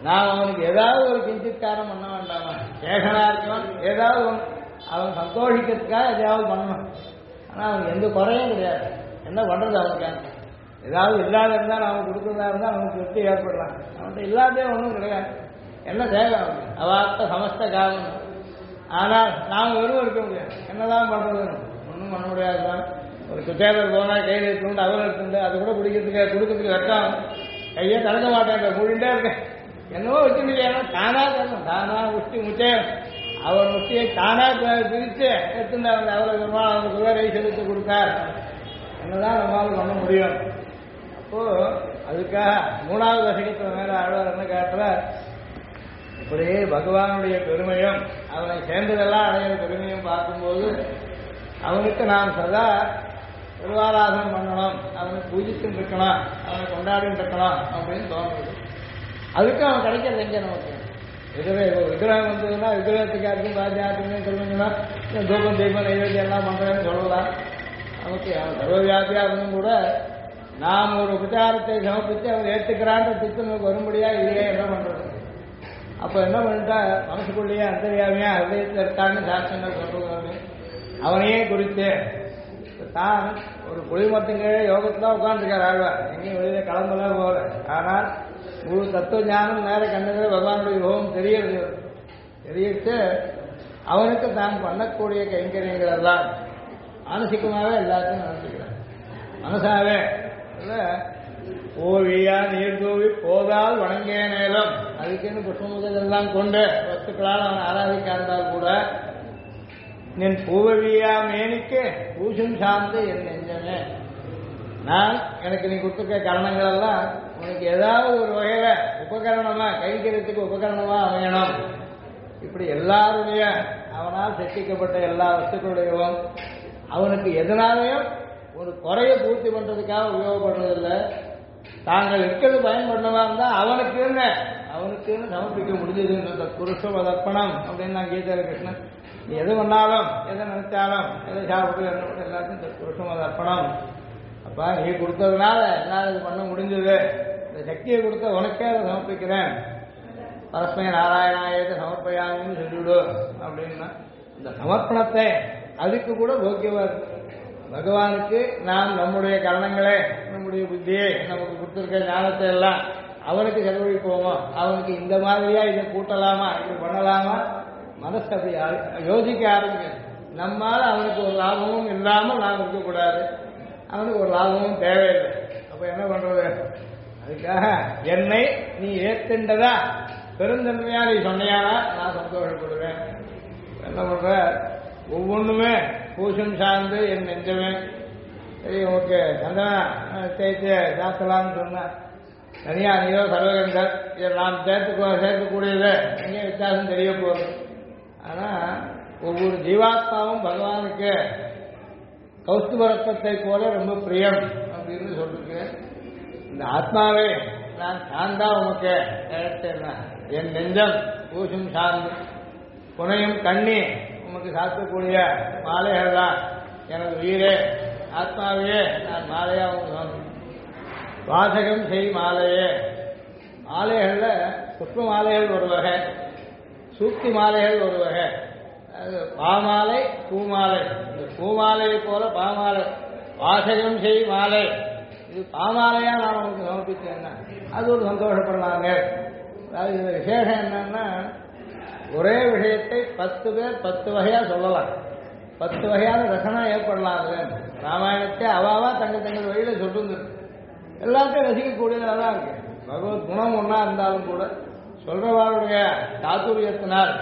நாம் அவனுக்கு ஏதாவது ஒரு கிஞ்சித்காரம் பண்ண வேண்டாமா? சேஷனா இருக்கவன் ஏதாவது அவன் சந்தோஷிக்கிறதுக்காக எதையாவது பண்ணணும். ஆனால் அவனுக்கு எந்த குறையும் கிடையாது. என்ன பண்ணுறது அவனுக்கு? ஏதாவது இல்லாத இருந்தால் அவன் கொடுக்குறதா இருந்தால் அவனுக்கு திருப்தி ஏற்படலாம். அவன்கிட்ட இல்லாதே ஒன்றும் கிடையாது. என்ன தேவை அவனுக்கு? அவார்த்த சமஸ்த காலம். ஆனால் நாம் வெறும் இருக்க முடியாது. என்னதான் பண்ணுறதுன்னு ஒன்றும் பண்ண முடியாது தான். ஒரு குச்சேதர் போனால் கையில் எடுத்துட்டு அவர் எடுத்துட்டு அது கூட கொடுக்கறதுக்கு வெட்டான். கையை கலக்க மாட்டேன், மூடிண்டே இருக்கேன். என்னவோ வச்சுருக்கேன். தானா தரணும், தானா முஷ்டி முச்சேன். அவர் முஷ்டியை தானா பிரித்து எடுத்துட்டு அவருக்கு ஒரு நாள் அவருக்கு வேலை செலுத்தி கொடுத்தார். என்னதான் நம்மளால பண்ண முடியும்? அப்போ அதுக்காக 3வது வசகத்தில் மேல ஆழ்வார் என்ன காட்டுற, இப்படியே பகவானுடைய பெருமையும் அவனை சேர்ந்ததெல்லாம் அடையிற பெருமையும் பார்க்கும்போது அவனுக்கு நாம் சதா திருவாராதனம் பண்ணணும், அவனை பூஜிச்சுட்டு இருக்கணும், அவனை கொண்டாடிட்டு இருக்கணும் அப்படின்னு தோணுது. அதுக்கு அவன் கிடைக்கிறது எங்கே நமக்கு? விக்கிரகம் வந்ததுன்னா விக்கிரகத்துக்கு அதுக்கும் பாஜாத்துக்குமே சொல்லுங்கன்னா தூபம் தீபம் நைவேத்தியம் எல்லாம் பண்றேன்னு சொல்லலாம். நமக்கு அவன் சர்வவியாபியா இருந்தும் கூட நாம் ஒரு உபச்சாரத்தை சமர்ப்பித்து அவன் ஏற்றுக்கிறான்ற திட்டு நமக்கு வரும்படியா இல்லையே, என்ன பண்றது? அப்ப என்ன பண்ணிட்டா மனசுக்குள்ளேயே அந்தரியாமையா ஹதயத்தில் இருக்கான்னு சாஸ்திரங்கள் சொல்றாங்க. அவனையே குறித்து தான் ஒரு குளிமத்துங்க யோகத்துல உட்காந்துருக்கார் ஆழ்வார். எங்கேயும் வெளியில கிளம்பல போல. ஆனால் முழு தத்துவ ஞானம் நேர கண்டது பகவானுடைய யோகம் தெரியிட்டு அவனுக்கு தான் பண்ணக்கூடிய கைங்கரியங்கள் எல்லாம் மானசிகமாகவே எல்லாத்தையும் நடந்துக்கிறார். மனசாவே ஓவியா நீர் தூவி போதால் வணங்கிய நேரம் அதுக்குன்னு புஷ்பமுதெல்லாம் கொண்டு வஸ்துக்களால் அவன் ஆராதிக்காண்டால் கூட என் பூவவியா மேனிக்கு பூசும் சார்ந்து என் நெஞ்சமே, நான் எனக்கு நீ கொடுத்துருக்க கரணங்கள் எல்லாம் உனக்கு ஏதாவது ஒரு வகையில உபகரணமா கைங்கிறதுக்கு உபகரணமா அமையணும். இப்படி எல்லாருடைய அவனால் சிருஷ்டிக்கப்பட்ட எல்லா வஸ்துக்களுடையவும் அவனுக்கு எதனாலையும் ஒரு குறைய பூர்த்தி பண்றதுக்காக உபயோகப்படுறதில்லை. தாங்கள் இருக்கிறது பயன்படுறவா இருந்தா அவனுக்குன்னு சமர்ப்பிக்க முடிஞ்சது. புருஷம் அதர்ப்பணம் அப்படின்னு நான் கீதையில கிருஷ்ணன், நீ எது பண்ணாலும் எதை நினைச்சாலும் எதை சாப்பிட்டு என்ன எல்லாத்தையும் புருஷம் அதர்ப்பணம். அப்பா நீ கொடுத்ததுனால என்னால் இது பண்ண முடிஞ்சது, இந்த சக்தியை கொடுத்த உனக்கே அதை சமர்ப்பிக்கிறேன். பரஸ்மை நாராயணாயத்தை சமர்ப்பயாமின்னு சொல்லிவிடு அப்படின்னா இந்த சமர்ப்பணத்தை அதுக்கு கூட போக்கியவா இருக்கு. பகவானுக்கு நாம் நம்முடைய கரணங்களே நம்முடைய புத்தியை நமக்கு கொடுத்துருக்க ஞானத்தை எல்லாம் அவனுக்கு செலவழிப்போமோ, அவனுக்கு இந்த மாதிரியா இதை கூட்டலாமா இப்படி பண்ணலாமா மனசு அப்படி யோசிக்க ஆரம்பிக்க. நம்மால அவனுக்கு ஒரு லாபமும் இல்லாமல் நாம் இருக்கக்கூடாது, அவனுக்கு ஒரு லாபமும் தேவையில்லை. அப்ப என்ன பண்றது? அதுக்காக என்னை நீ ஏத்துண்டதா பெருந்தன்மையா நீ சொன்னையானா நான் சந்தோஷப்படுவேன். என்ன பண்ற? ஒவ்வொன்றுமே பூசம் சார்ந்து என் நெஞ்சமே. சரி ஓகே சந்தனா சேர்த்து சாத்தலான்னு சொன்ன தனியா நீயோ சர்வகந்தர் இதை நாம் சேர்க்கக்கூடியது எங்கேயும் வித்தியாசம் தெரிய போகுது. ஆனா ஒவ்வொரு ஜீவாத்மாவும் பகவானுக்கு கௌஸ்துபரத்தத்தை போல ரொம்ப பிரியம் அப்படின்னு சொல்லிருக்கு. இந்த ஆத்மாவே நான் சார்ந்தா உனக்கு நினைச்சேன்னா என் நெஞ்சம் பூசும் சார்ந்து புனையும் கண்ணி உமக்கு சாத்தக்கூடிய மாலைகள் தான் எனது உயிரே ஆத்மாவே நான் மாலையா உங்களுக்கு வாசகம் செய் மாலையே. மாலைகள்ல புஷ்ப மாலைகள் ஒரு வகை, சூக்தி மாலைகள் ஒரு வகை. அது பாமாலை பூமாலை. இந்த பூமாலையை போல பாமாலை வாசகம் செய் மாலை, இது பாமாலையா நான் உங்களுக்கு சமர்ப்பித்தேன். அது ஒரு சந்தோஷப்படலாங்க. அதாவது இந்த விசேஷம் என்னன்னா ஒரே விஷயத்தை 10 பேர் 10 வகையா சொல்லலாம், 10 வகையான ரசனை ஏற்படலாம். அது ராமாயணத்தை அவாவா தங்கள் வழியில சொல்லுங்க, எல்லாத்தையும் ரசிக்கக்கூடியதாக தான் இருக்கு. பகவத் குணம் ஒன்னா இருந்தாலும் கூட சொல்றவாருடைய சாதுரியத்தினால்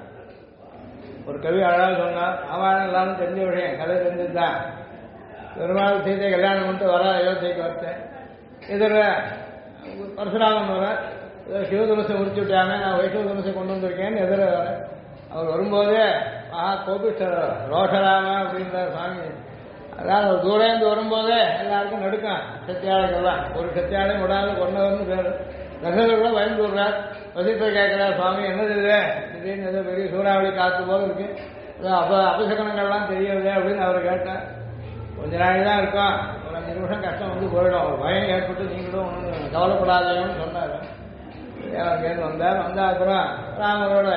ஒரு கவி அழகாக சொன்னார். ராமாயணம் எல்லாரும் தெரிஞ்ச விஷயம், கதை தெரிஞ்சதுதான். பெருமாள் சீதை கல்யாணம் பண்ணிட்டு வர அயோத்தியைக்கு வரத்தேன். இதில் பரசுராமன் வர சிவதனுசை முடிச்சு விட்டாங்க, நான் வைஷ்ணவ தனுசை கொண்டு வந்திருக்கேன்னு எதிர வர. அவர் வரும்போதே கோபிஷ்டர் ரோஷராம அப்படின்ற சுவாமி. அதான் அவர் தூரேந்து வரும்போதே எல்லாருக்கும் நடுக்கும் சத்தியாளுக்கெல்லாம். ஒரு சத்தியாலையும் விடாது கொண்டவர்னு பேர். தசரர் கூட பயந்து விடுறார். வசிஷ்டர் கேட்கிறார், சுவாமி என்னது இது திடீர்னு ஏதோ பெரிய சூறாவளி காத்து போல இருக்கு, அபசகனங்கள்லாம் தெரியுது அப்படின்னு அவர் கேட்டார். கொஞ்ச நாள் தான் இருக்கும், ஒரு 5 நிமிஷம் கஷ்டம் வந்து போயிடும், ஒரு பயம் ஏற்பட்டு நீங்களும் ஒன்றும் கவலைப்படாதேன்னு சொன்னார். அங்கேருந்து வந்தார். வந்த அப்புறம் ராமரோட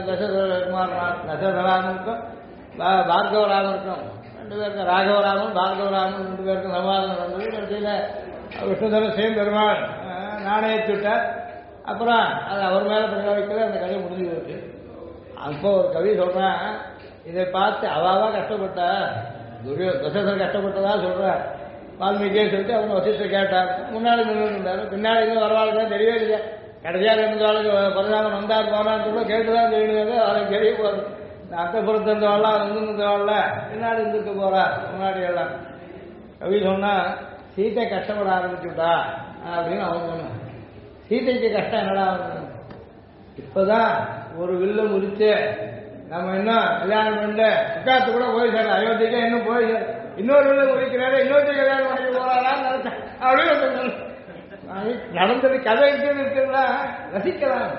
தசரராமனுக்கும் பார்கவராமனுக்கும் 2 பேருக்கும் ராகவராமன் பார்கவராமன் 2 பேருக்கும் சமாதானம் நடந்தது. கடைசியில் விஷ்ணுதரசையும் பெருமாள் நாணயத்துட்டார். அப்புறம் அது அவர் மேலே பிரயோகிக்கல, அந்த கதை முடிஞ்சு போச்சு. அப்போ ஒரு கவி சொல்றேன், இதை பார்த்து அவாவா கஷ்டப்பட்டா, தசரதர் கஷ்டப்பட்டதா சொல்றார் வால்மீகியே சொல்லிட்டு அவங்க வசிஷ்டர் கேட்டார். முன்னாடி நின்று இருந்தார், பின்னாடி வரவாளுக்கு தெரியவே இல்லை. கடைசியாக இருந்தவாளுக்கு பரதாமன் வந்தார் போனான்னு கூட கேட்டுதான் தெரியுது. அவளுக்கு தெரிய போகுது அர்த்தபுரத்து இருந்தவாள்லாம் இருந்தவாள்ல பின்னாடி இருந்துட்டு போறா. முன்னாடி எல்லாம் கவி சொன்னா சீத்தை கஷ்டப்பட ஆரம்பிச்சுட்டா அப்படின்னு அவங்க சொன்னான். சீதைக்கு கஷ்டம் என்னடா இப்பதான் ஒரு வில்ல முறிச்சு நம்ம இன்னும் கல்யாணம் பண்ண உட்காத்து கூட போய் சார் அயோத்திக்கா இன்னும் போய் இன்னொரு வில்ல முறிக்கிறாரு இன்னொரு கல்யாணம் பண்ணி போறாரான்னு நினைச்சேன் அப்படின்னு நடந்தது கதை இருக்குன்னா ரசிக்கலாம்.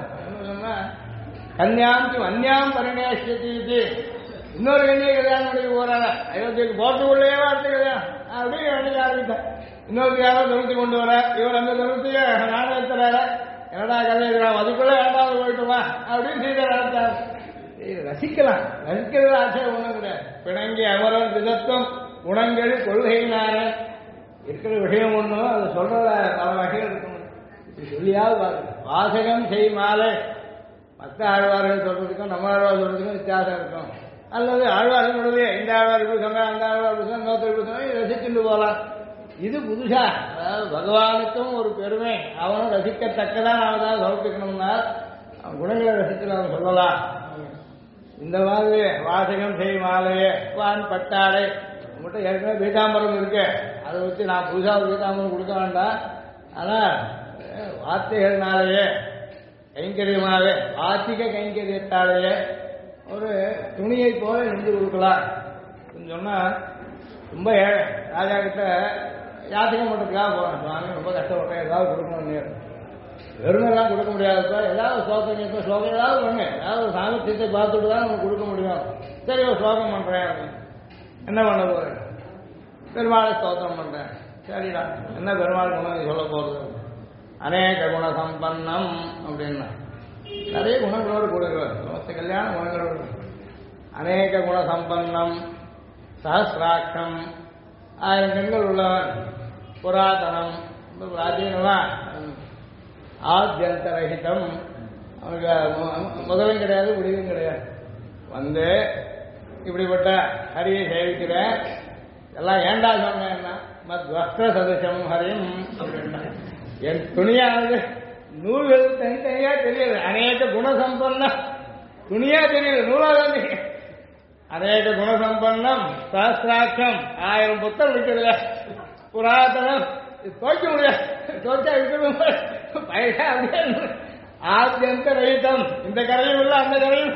கன்யாம் அந்யாம் பரிணேஷதி இன்னொரு கண்ணியை கல்யாணம் பண்ணி போறாங்க அயோத்திக்கு போறதுக்குள்ளேயே அடுத்த கல்யாணம் அப்படின்னு நினைக்க ஆரம்பித்தேன். இன்னொரு யாரோ துருத்தி கொண்டு வர இவர் அந்த துருத்திய நாணயத்துறார என்னடா கதை இருக்கிறான் அதுக்குள்ள வேண்டாவது போயிட்டுமா அப்படின்னு சீதை நடத்தார். ரசிக்கலாம், ரசிக்கிறது ஆசையம் ஒண்ணும் கிடையாது. பிணங்கி அமரன் விதத்துவம் குணங்கள் கொள்கையினார இருக்கிற விஷயம் ஒன்றும் அது சொல்றத பல வகைகள் இருக்கணும். இப்படி சொல்லியாவது வாசகம் செய் மாலை மற்ற ஆழ்வார்கள் சொல்றதுக்கும் நம்ம ஆழ்வார் சொல்றதுக்கும் வித்தியாசம் இருக்கும். அல்லது ஆழ்வார்களுடைய இந்த ஆழ்வார் இப்படி சொன்னா அந்த ஆழ்வார் இப்படி சொன்னா இன்னொருத்தர் இப்படி சொன்னா ரசிச்சுட்டு போகலாம். இது புதுசா, அதாவது பகவானுக்கும் ஒரு பெருமை, அவனும் ரசிக்கத்தக்கதான் நாம தான் சமர்ப்பிக்கணும்னா அவன் குணங்களை ரசித்து நாம் சொல்லலாம். இந்த மாதிரி வாசகம் செய் மாலையே வான் பட்டாடை உங்கள்கிட்ட ஏற்கனவே பீதாம்பரம் இருக்கு, அதை வச்சு நான் புதுசாக ஒரு பீதாம்பரம் கொடுக்க வேண்டாம். ஆனால் வார்த்தைகள்னாலேயே கைங்கரியமாகவே வாத்திக கைங்கரியத்தாலேயே ஒரு துணியை போல நெஞ்சு கொடுக்கலாம் சொன்னா ரொம்ப ஏழை ராஜா கிட்ட யாத்திகம் பண்ணுறதுக்காக போகிறேன் சுவாமி ரொம்ப கஷ்டப்பட்டேன் ஏதாவது கொடுக்கணும் வெறுமெல்லாம் கொடுக்க முடியாதுப்பா ஏதாவது ஸ்லோகம் ஸ்லோகம் ஏதாவது ஒன்று ஏதாவது ஒரு சாமர்த்தியத்தை பார்த்துட்டு தான் நமக்கு கொடுக்க முடியும். சரி ஒரு ஸ்லோகம் பண்ணுறேன் அப்படின்னு என்ன பண்ண போகிறேன் பெருமாளை ஸ்தோத்திரம் பண்ணுறேன். சரிடா என்ன பெருமாள் குணம் சொல்ல போகிறது அநேக குண சம்பன்னம் அப்படின்னா நிறைய குணங்களோடு கூடுகிறார் மொத்த கல்யாண குணங்களோடு அநேக குண சம்பன்னம் சஹசிராட்சம் 1000 கண்கள் உள்ளவன் புராதனம் பிராச்சீனமா ஆத்யந்தரகிதம் அவனுக்கு முதலும் கிடையாது முடிவும் கிடையாது. வந்து இப்படிப்பட்ட ஹரியை சேவிக்கிறேன் எல்லாம் ஏண்டா சொன்னேன்னா மத் வஸ்திர சதசம் ஹரியும் அப்படின்னா என் துணியானது நூல்கள் தனித்தனியா தெரியுது. அநேக குணசம்பன்னம் துணியா தெரியுது நூலாதான் தெரியும். அநேக குணசம்பன்னம் சஹசிராட்சம் 1000 புத்தர் விட்டதுல புராதனம் துவைக்க முடியாது துவைச்சா விட்டு பைசா அப்படியே ஆத்யந்த ரகிதம் இந்த கரையும் இல்லை அந்த கரையும்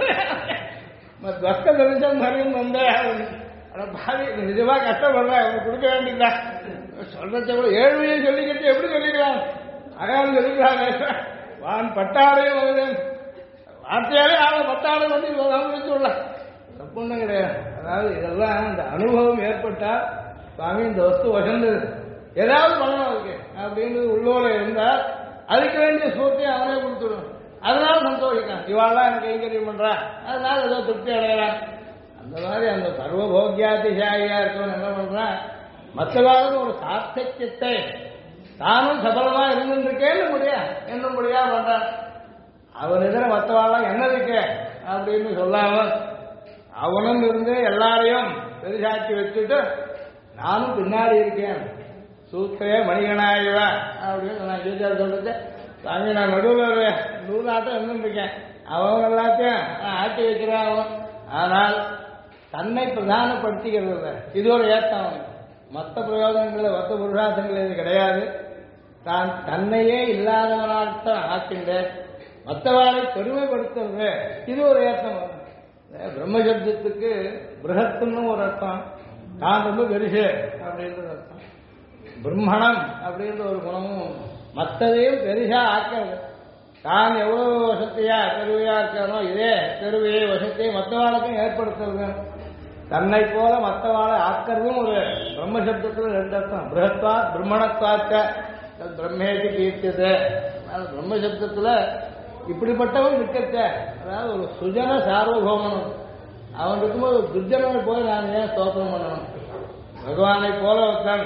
வஸ்த தரிசனம் ஹரியும் வந்த பாவி நிஜமா கஷ்டப்படுறேன் அவங்க கொடுக்க வேண்டியதா சொல்றத கூட 7 வழியை சொல்லிக்கிட்டு எப்படி சொல்லிக்கலாம் அகாலம் சொல்லிக்கிறாங்க வான் பட்டாடையும் வருது வார்த்தையாலே அவன் பட்டாடை வந்து வச்சுள்ள தப்புன்னு கிடையாது. அதாவது இதெல்லாம் இந்த அனுபவம் ஏற்பட்டா சுவாமி இந்த வஸ்து வசந்தது ஏதாவது பண்ணணும் அதுக்கு அப்படின்னு உள்ளோட இருந்தால் அதுக்கு வேண்டிய ஸ்பூர்த்தியை அவனே கொடுத்துடும். அதனால சந்தோஷிக்கான் இவாள்லாம் எனக்கு கைங்கரியம் பண்றான் அதனால ஏதோ திருப்தி அடையலாம். அந்த மாதிரி அந்த சர்வபோக்கியாதிசாயியா இருக்கவன் என்ன பண்றான் மற்றவாளும் ஒரு சார்த்தக்கியத்தை தானும் சபலமா இருந்துருக்கேன்னு என்ன முடியா பண்றான். அவன் எதிர மற்றவாள்லாம் என்ன இருக்கு அப்படின்னு சொல்லாம அவனும் இருந்து எல்லாரையும் பெரிசாக்கி வச்சுட்டு நானும் பின்னாடி இருக்கேன் சூத்திரே மணிகனாயவ அப்படின்னு நான் கீதார் சொல்றது சாமி நான் நடுவில் நூலாட்டம் இருந்துருக்கேன் அவன் எல்லாத்தையும் ஆட்டி வைக்கிறான். ஆனால் தன்னை பிரதானப்படுத்திக்கிறது இல்லை. இது ஒரு ஏற்றம் அவனுக்கு. மற்ற பிரயோஜனங்கள் மற்ற புருஷார்த்தங்கள் இது கிடையாது. தான் தன்னையே இல்லாதவனால்தான் ஆக்கின்ற மற்றவாளை பெருமைப்படுத்துறது இது ஒரு ஏற்றம். பிரம்மசப்தத்துக்கு பிருகத்துன்னு ஒரு அர்த்தம், தான் ரொம்ப பெருசு அப்படின்றது அர்த்தம். பிரம்மணம் அப்படின்ற ஒரு குணமும் மற்றதையும் பெருசா ஆக்கிறது. தான் எவ்வளவு வசதியா பெருவையா இருக்கானோ இதே பெருவையை வசதியை மற்றவாளுக்கும் ஏற்படுத்துறது. தன்னை போல மற்றவாளை ஆக்கிறதும் ஒரு பிரம்மசப்தத்தில் 2 அர்த்தம். பிருகத்வா பிரம்மணத்வாக்க பிரம்மேதி கீர்த்தியது பிரம்மசப்தத்துல இப்படிப்பட்டவன் இருக்கத்த, அதாவது ஒரு சுஜன சார்வபௌமனும் அவன் இருக்கும்போது ஒரு துர்ஜனனை போய் நான் ஏன் ஸ்தோத்திரம் பண்ணணும்? பகவானை போல ஒருத்தன்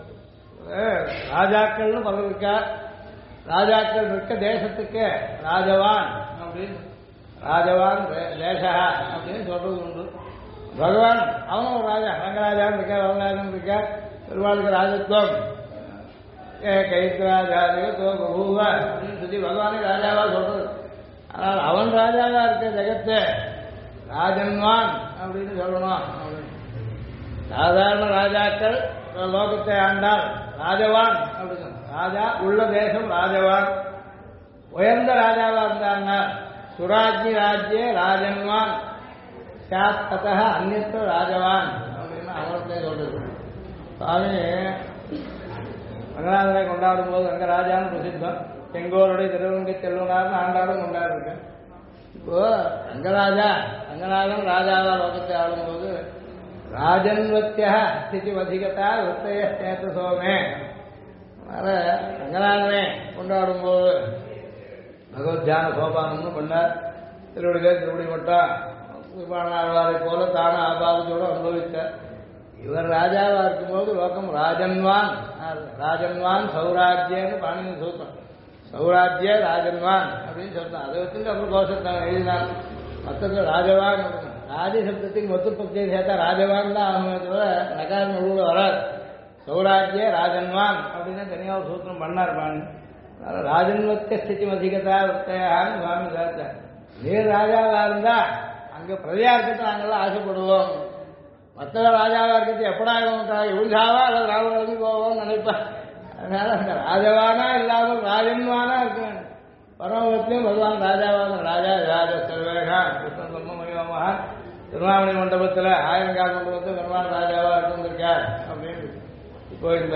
ராஜாக்கள்னு பலர் இருக்கா. ராஜாக்கள் இருக்க தேசத்துக்கு ராஜவான் அப்படின்னு, ராஜவான் தேசா அப்படின்னு சொல்றது உண்டு. பகவான் அவனும் ஒரு ராஜா, ரங்கராஜான்னு இருக்கா, வரராஜன் இருக்கா. பெருமாளுக்கு ராஜத்துவம் கைத்ராஜாதிகோ பகூவ அப்படின்னு சொல்லி பகவானே ராஜாவா சொல்றது. ஆனால் அவன் ராஜாவா இருக்க ஜெகத்து ராஜன்வான் அப்படின்னு சொல்லணும். சாதாரண ராஜாக்கள் லோகத்தை ஆண்டால் ராஜவான் அப்படின்னு, ராஜா உள்ள தேசம் ராஜவான், உயர்ந்த ராஜாவா இருந்தாங்க. சுராஜ்ய ராஜ்யே ராஜன்வான் சாத்தக அந்நியத்த ராஜவான் அப்படின்னு அவர்கிட்ட சொல்றது. சுவாமி ரங்கநாதனை கொண்டாடும் போது ரங்கராஜான்னு பிரசித்தம். செங்கோருடைய திருவங்க செல்வனார்னு ஆண்டாடும் கொண்டாடிருக்கேன். இப்போ ரங்கநாதன் ராஜாவா லோகத்தை ஆளும்போது ராஜன்வத்திய ஸ்திதி அதிகத்தா வித்தைய சேத்தசோமே. ரங்கநாதனை கொண்டாடும் போது பகவத்யான சோபானம்னு பண்ணார். திருவடிகள் திருவடி மட்டம் திருப்பாணாழ்வாரை போல தான ஆபாதத்தோடு அனுபவித்தார். இவர் ராஜாவா இருக்கும்போது லோகம் ராஜன்வான் சௌராஜ்யன்னு பாணினி சூத்திரம், சௌராஜ்ய ராஜன்வான் அப்படின்னு சொல்றான். அதை வச்சுட்டு அப்புறம் கோஷத்தை எழுதினான். மொத்தத்தில் ராஜவான், ராஜசப்தத்துக்கு மொத்த பக்தியை சேர்த்தா ராஜவான் தான் ஆகுமே தவிர நகார நடுவில் வராது. சௌராஜ்ய ராஜன்வான் அப்படின்னு தனியாக ஒரு சூத்திரம் பண்ணார் பாணி. அதனால ராஜன்வத்திய ஸ்திதி அதிகதா வித்தையான்னு சுவாமி சேர்த்தார். நீர் ராஜாவா இருந்தா அங்க பிரஜையா இருக்கிறது நாங்கள்லாம் ஆசைப்படுவோம். மற்ற ராஜாவா இருக்கிறது எப்படா இவருக்காவா அல்லது ராவணி போவோம்னு நினைப்பேன். அதனால அந்த ராஜவானா இல்லாமல் ராஜன்வானா இருக்க வேண்டும். பரமபத்திலையும் பகவான் ராஜாவான ராஜா ராஜ சர்வேகா கிருஷ்ணன் பிரம்மமணிவமாக திருவாமணி மண்டபத்தில் ஆயிரங்கால் மண்டபத்தில் பெருமான் ராஜாவா இருந்திருக்கார் அப்படின்னு. இப்போ இந்த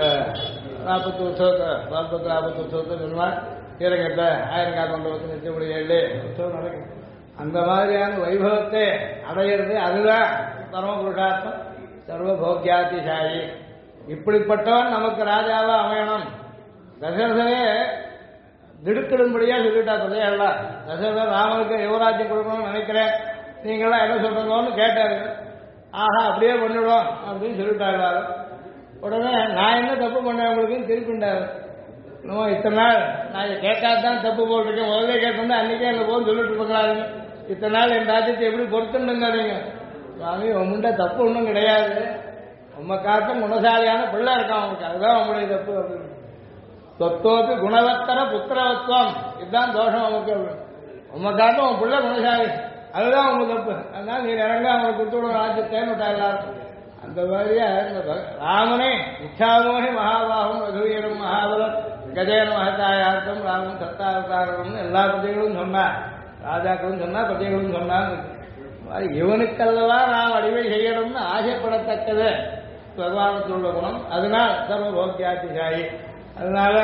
40 உற்சவத்தை 40 உற்சவத்தை பெருமான் கீரகத்தை ஆயிரங்கால் மண்டபத்தில் நிச்சயப்படி 7 உற்சவம் நடக்கும். அந்த மாதிரியான வைபவத்தை அடையிறது அதுதான் பரம புருஷார்த்தம், சர்வபோக்கியாதிசாயி. இப்படிப்பட்டவன் நமக்கு ராஜாவா அமையணும். தசரதனே திடுக்கிடும்படியா சொல்லிட்டா பிரஜையெல்லாம். தசரதன் ராமனுக்கு யுவராஜ்யம் கொடுக்கணும்னு நினைக்கிறேன், நீங்களாம் என்ன சொல்றீங்கன்னு கேட்டாரு. ஆஹா அப்படியே பண்ணிவிடும் அப்படின்னு சொல்லிட்டாங்க. உடனே நான் என்ன தப்பு பண்ணேன் உங்களுக்குன்னு திருப்பிண்டாரு. இன்னும் இத்தனை நாள் நான் இதை கேட்காதான் தப்பு போட்டிருக்கேன், முதல்ல கேட்டிருந்தா அன்னைக்கே அங்கே போன்னு சொல்லிட்டு இருப்பாங்க. இத்தனை நாள் என் ராஜ்யத்தை எப்படி பொறுத்துண்டுங்க நீங்க? சுவாமி உங்கள்கிட்ட தப்பு ஒன்றும் கிடையாது, உம்ம காட்டும் குணசாலியான பிள்ளை இருக்கான் அவனுக்கு, அதுதான் உங்களுடைய தப்பு அப்படின்னு. சொத்தோக்கு குணவத்தர புத்திரவத்துவம், இதுதான் தோஷம் அவனுக்கு. உம்ம காட்டும் உன் பிள்ளை குணசாலி, அதுதான் உங்க தப்பு. அதனால நீ இறங்க அவங்களுக்கு கொடுத்துவிடும் ராஜ்யத்தேன்னு விட்டா எல்லாரும். அந்த மாதிரியா ராமனே இச்சாமோகி மகாபாகம் ரகுவீரம் மகாபலம் கஜேன மகத்தாயார்த்தம் ராமன் சத்தாவதாரம்னு எல்லா பிரஜைகளும் சொன்னார், ராஜாக்களும் சொன்னா பிரஜைகளும் சொன்னான்னு. இவனுக்கல்லவா நாம் அடிமை செய்யணும்னு ஆசைப்படத்தக்கது பகவானுக்குள்ள குணம். அதனால் சர்வபோக்கியாதிசாயி. அதனால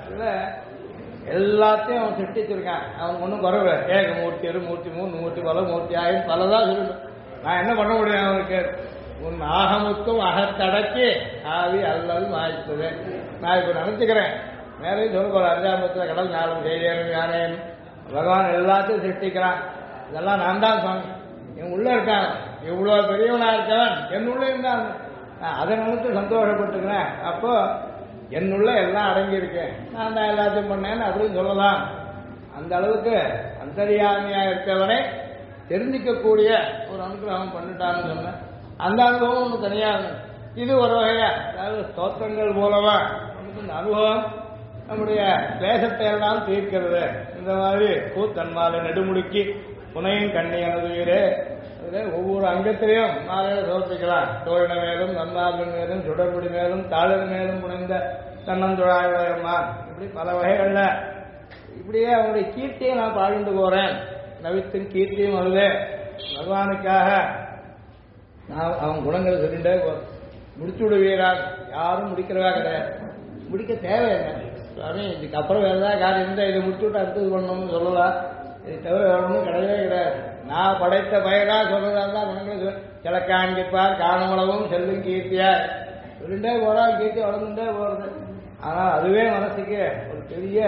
எல்லாத்தையும் அவன் சிருஷ்டிச்சிருக்கான். அவனுக்கு ஒன்றும் குறைவு. ஏகமூர்த்தி, மூர்த்தி, 3 மூர்த்தி, பல மூர்த்தி, ஆயிரம் பலதான் சொல்லணும். நான் என்ன பண்ண முடியும் அவனுக்கு? உன் ஆகமுக்கும் அகத்தடக்கி ஆவி அல்லது வாய்த்தது. நான் இப்ப நினைச்சுக்கிறேன், மேலேயும் சொல்ல போற 5ஆம் கடல் ஞானம் செய்தேன் யானேன். பகவான் எல்லாத்தையும் சிருஷ்டிக்கிறான். இதெல்லாம் நான் தான் சுவாமி, என் உள்ள இருக்கான். இவ்வளவு பெரியவனா இருக்கவன் என் உள்ள இருந்தான். நான் அதை நினைச்சு சந்தோஷப்பட்டுக்கிறேன். அப்போ என்னுள்ள எல்லாம் அடங்கி இருக்கேன், நான் தான் எல்லாத்தையும் பண்ணேன்னு அப்படின்னு சொல்லலாம். அந்த அளவுக்கு அந்தரியாமியா இருக்கவனை தெரிஞ்சிக்கக்கூடிய ஒரு அனுகிரகம் பண்ணிட்டான்னு சொன்னேன். அந்த அனுபவம் ஒன்று தனியாக. இது ஒரு வகையா, அதாவது ஸ்தோத்திரங்கள் மூலமா இந்த அனுபவம் நம்முடைய தேசத்தை எல்லாம் தீர்க்கிறது. இந்த மாதிரி கூத்தன்மாலை நெடுமுடுக்கி புனையும் கண்ணி எனது ஒவ்வொரு அங்கத்திலையும் மாலையில சோர்த்திக்கலாம். தோழின மேலும் நன்மார்பின் மேலும் சுடர்புடி மேலும் தாளின் மேலும் புனைந்த தன்னந்துழாயுடையம்மான், இப்படி பல வகைகள்ல இப்படியே அவனுடைய கீர்த்தியை நான் பாழ்ந்து போறேன். நவித்தின் கீர்த்தியும் வருது. பகவானுக்காக நான் அவன் குணங்களை சொல்லிட்டே முடிச்சு விடுவீரான். யாரும் முடிக்கிறவா கிடையாது, முடிக்க தேவையில்லை. சுவாமி இதுக்கப்புறம் வேற ஏதாவது காரியம் இருந்தால் இதை முடிச்சு விட்டு அடுத்தது பண்ணணும்னு சொல்லலாம். இதை தவிர வேணும்னு கிடையவே கிடையாது. நான் படைத்த பயிரா சொல்றதா தான் குணங்களை கிழக்காண்டிப்பார் காணமளவும் செல்லும் கீர்த்தியார் சொல்லிட்டே போறான். கீர்த்தி வளர்ந்துட்டே போறது. ஆனால் அதுவே மனசுக்கு ஒரு பெரிய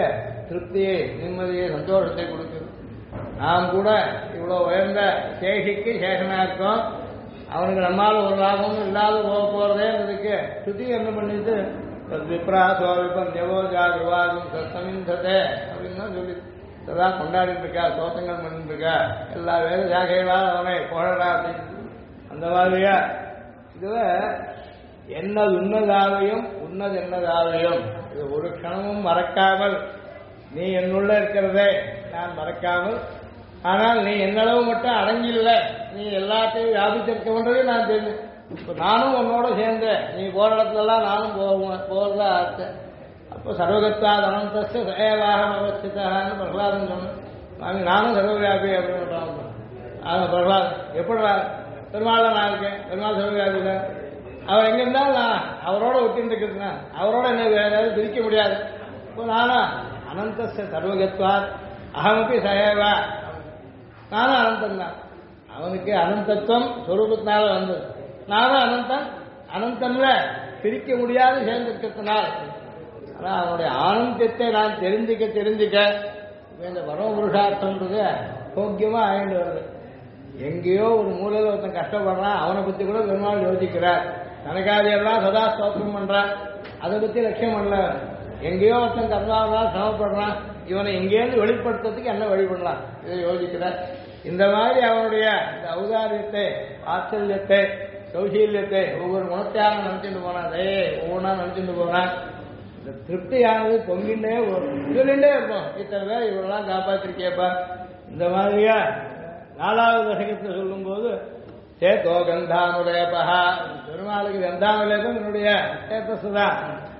திருப்தியை நிம்மதியை சந்தோஷத்தை கொடுக்குது. நாம் கூட இவ்வளோ உயர்ந்த சேஷிக்கு சேஷனா இருக்கோம், அவனுக்கு நம்மால் ஒரு லாபமும் இல்லாத போக போறதேன்றதுக்கு சுத்தி என்ன பண்ணிட்டு விப்ராசோ விபந்தவோ ஜாகிரவாதம் சத்தமிந்ததே அப்படின்னு தான் சொல்லி சதா கொண்டாடிட்டு இருக்கா, தோட்டங்கள் பண்ணிட்டு இருக்கா, எல்லா வேலை ஜாகைகளால் அவனை புகழா அப்படின்னு. அந்த மாதிரியா இதுல என்னது உன்னதாவையும் உன்னது என்னதாவையும் இது ஒரு க்ஷணமும் மறக்காமல், நீ என்னுள்ள இருக்கிறதே நான் மறக்காமல், ஆனால் நீ என்னளவு மட்டும் அடங்கில்லை, நீ எல்லாத்தையும் வியாபித்திருக்கன்றதே நான் தெரிஞ்சு. இப்போ நானும் உன்னோட சேர்ந்தேன், நீ போற இடத்துலலாம் நானும் போறதா ஆச்சு. அப்போ சர்வகத்தா அனந்தஸ்து சயவாகம் அவஸ்திதான்னு பிரகலாதன் சொன்னேன். நானும் சர்வவியாபி அப்படின்னு பிரகலாதன் எப்படிடா பெருமாள் நான் இருக்கேன், பெருமாள் சர்வவியாபி தான், அவர் எங்க இருந்தாலும் நான் அவரோட ஒட்டின்னு இருக்கிறேன், அவரோட என்ன ஏதாவது பிரிக்க முடியாது. இப்போ நானும் அனந்த சர்வகத்வார் அகமப்பி சயவா, நானும் அனந்தன் தான். அவனுக்கு அனந்தத்துவம் சொரூபத்தினால வந்தது, நானும் அனந்தன், அனந்தன்ல பிரிக்க முடியாது சேர்ந்திருக்கிறதுனால. ஆனால் அவனுடைய ஆனந்தத்தை நான் தெரிஞ்சுக்க இந்த பரம புருஷார்த்தம்ன்றது போக்கியமா ஆயிட்டு வருது. எங்கேயோ ஒரு மூலையில் ஒருத்தன் கஷ்டப்படுறான், அவனை பத்தி கூட பெருமாள் யோசிக்கிறார், தனக்காரியெல்லாம் சதா ஸ்தோத்திரம் பண்றான், அதை பத்தி லட்சியம் பண்ணல. எங்கேயோ ஒருத்தன் கர்மாவெல்லாம் சமப்படுறான், இவனை எங்கேயிருந்து வெளிப்படுத்துறதுக்கு என்ன வழி பண்ணலாம் இதை யோசிக்கிறார். இந்த மாதிரி அவனுடைய இந்த ஔதாரியத்தை, ஆச்சரியத்தை, சௌசீல்யத்தை ஒவ்வொரு குணத்தையாக நினைச்சுட்டு போனான், ஒவ்வொன்றா நினைச்சுட்டு போனான். இந்த திருப்தியானது பொங்கிண்டே சொல்லிண்டே இருக்கும், இத்தனை பேர் இவரெல்லாம் காப்பாற்றிருக்கேப்பா. இந்த மாதிரியா 4வது தசகத்தை சொல்லும் போது சேத்தோ கந்தானுலேபா, பெருமாளுக்கு கந்தானுலேபம் என்னுடைய சேத்தசுதான்.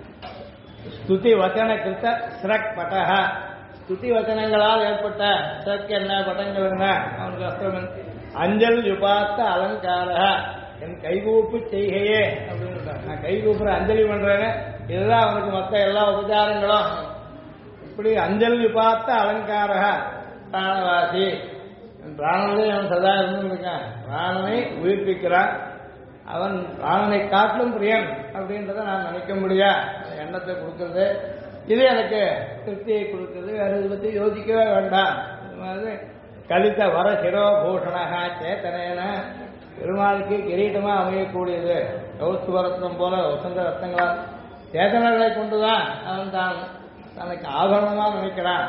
ஸ்துதி வச்சன கிருத்த ஸ்ரக் பட்டஹ, ஸ்துதி வச்சனங்களால் ஏற்பட்ட ஸ்ரக் என்ன பட்டங்கள் என்ன அவனுக்கு அஸ்திரம். அஞ்சல் யுபாத்த அலங்கார, என் கைகூப்பு செய்கையே அப்படின்னு நான் கைகூப்புற அஞ்சலி பண்றேன்னு, இதுதான் அவனுக்கு மற்ற எல்லா உபச்சாரங்களும். இப்படி அஞ்சல் யுபாத்த அலங்கார பிராணவாசி, பிராணனே அவன் சதா இருந்திருக்கான், பிராணனை உயிர்ப்பிக்கிறான், அவன் பிராணனை காட்டிலும் பிரியன் அப்படின்றத நான் நினைக்க முடியா எண்ணத்தை கொடுக்கறது. இது எனக்கு திருப்தியை கொடுக்குறது, வேற இதை பற்றி யோசிக்கவே வேண்டாம். இது மாதிரி கலித்த வர சிரோபூஷணா சேத்தனேன, பெருமாளுக்கு கிரீட்டமா அமையக்கூடியது கௌஸ்துவரத்னம் போல வசந்த ரத்னங்களால் சேதனர்களை கொண்டுதான் அவன் தான் தனக்கு ஆபரணமா நினைக்கிறான்.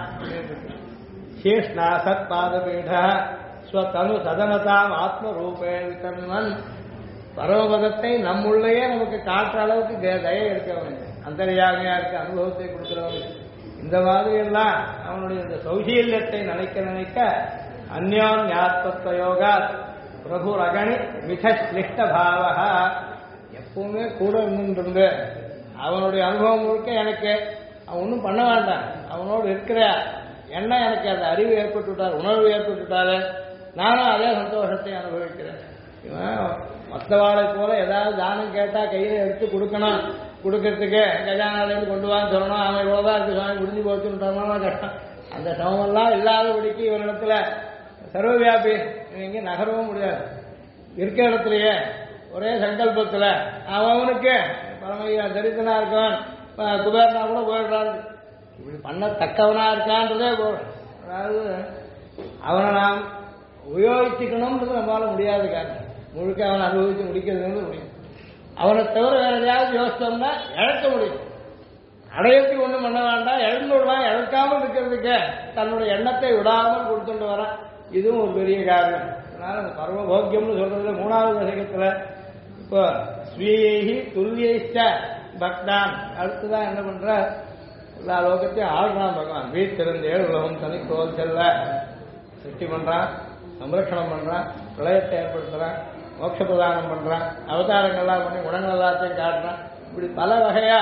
சீஷ்ணா சத் பாதபீட ஸ்வதனு சதனதாம் ஆத்மரூபே வித்தன்வன், பரமபதத்தை நம்முள்ளேயே நமக்கு காட்டுற அளவுக்கு தயை இருக்கவனுக்கு, அந்தர்யாமியா இருக்க அனுபவத்தை கொடுக்கிறவனுக்கு. இந்த மாதிரி எல்லாம் அவனுடைய இந்த சௌசீல்யத்தை நினைக்க அந்யோன்யாத்மத்வ யோகா பிரபு ரகணி மிதஸ்லிஷ்ட பாவா, எப்பவுமே கூட இருந்துருந்து அவனுடைய அனுபவம் முழுக்க எனக்கு அவன் ஒன்றும் பண்ண வேண்டாம், அவனோடு இருக்கிற எண்ணம் எனக்கு அந்த அறிவு ஏற்பட்டுவிட்டார், உணர்வு ஏற்பட்டுவிட்டாரு, நானும் அதே சந்தோஷத்தை அனுபவிக்கிறேன். இவன் மற்றவாளை போல ஏதாவது தானம் கேட்டா கையில எடுத்து கொடுக்கணும், கொடுக்கறதுக்கு கஜானாலேருந்து கொண்டு வான்னு சொல்லணும், அவன் இவ்வளவுதான் இருக்கு சுவாமி முடிஞ்சு போச்சுன்னு கஷ்டம். அந்த சமமெல்லாம் இல்லாதபடிக்கு இவனிடத்துல சர்வவியாபி, இங்கே நகரவும் முடியாது, இருக்கிற இடத்துலயே ஒரே சங்கல்பத்துல அவனுக்கு பரமையா தரிசனா இருக்கான், குபேரனா கூட போயிடுறாரு, இப்படி பண்ணத்தக்கவனா இருக்கான்றதே போதும். அதாவது அவனை நாம் உபயோகிச்சுக்கணும்ன்றது நம்மளால முடியாது காரணம், முழுக்க அவனை அனுபவிச்சு முடிக்கிறது முடியும். அவனை தவிர வேற எதையாவது யோசிச்சோம்னா இழக்க முடியும், அடையத்துக்கு ஒன்றும் பண்ண வேண்டாம், இழந்துடலாம், இழக்காமல் இருக்கிறதுக்கு தன்னுடைய எண்ணத்தை விடாமல் கொடுத்துட்டு வரான். இதுவும் ஒரு பெரிய காரணம். அதனால அந்த பரமபோக்கியம்னு சொல்றதுல 3வது தசகத்துல இப்போ ஸ்வீயி துல்லியிஷ்ட பக்தான் அடுத்துதான் என்ன பண்ற, எல்லா லோகத்தையும் ஆள்றான் பகவான். வீட்டிலிருந்து 7 உலகம் தனிக்கோல் செல்ல சிருஷ்டி பண்றான், சம்ரட்சணம் பண்றான், பிரளயத்தை ஏற்படுத்துறான், மோட்ச பிரதானம் பண்றான், அவதாரங்கள்லாம் பண்ணி குணங்கள் எல்லாத்தையும் காட்டுறான். இப்படி பல வகையா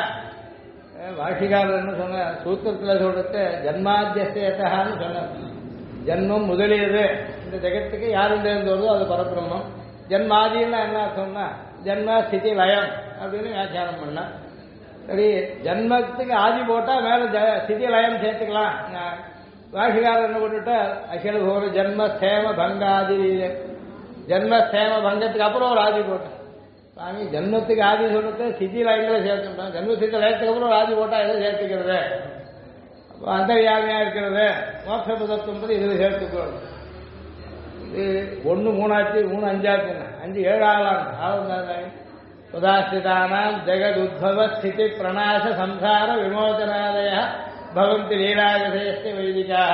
பாஷிகாரர் என்ன சொன்ன சூத்திரத்தில் சொல்றது ஜன்மாத்தியஸ்தான்னு சொன்னார். ஜன்மம் முதலியது இந்த ஜெகத்துக்கு யாருந்தேருந்து வருதோ அது பரபிரம்மம். ஜன்மாதின்னா என்ன அர்த்தம்னா ஜன்ம ஸ்திதி லயம் அப்படின்னு வியாக்கியானம் பண்ண. சரி, ஜன்மத்துக்கு ஆதி போட்டா மேல ஸ்திதி லயம் சேர்த்துக்கலாம். பாஷிகாரர் என்ன பண்ணிட்டு அகில ஒரு ஜன்ம சேம பங்காதி, ஜன்ம சேம பங்கத்துக்கு அப்புறம் ஒரு ஆதி போட்டேன். சாமி ஜன்மத்துக்கு ஆதி சொல்றது ஸ்திதி லயங்களை சேர்த்துட்டோம், ஜன்ம ஸ்திதி லயத்துக்கு அப்புறம் ஒரு ஆதி போட்டா எதை சேர்த்துக்கிறது? அந்தர்யாமியா இருக்கிறது மோட்சபதத்துன்றது இதில் சேர்த்துக்கணும். இது 1 3 ஆச்சு, 3 5 ஆச்சு, 5 7 ஆகலாம். சுதாஸ்திதானாம் ஜெகத் உத்பவ ஸ்திதி பிரணாச சம்சார விமோச்சனாதய பவந்தி லீலாகதேஸ்ய வைதிகாக.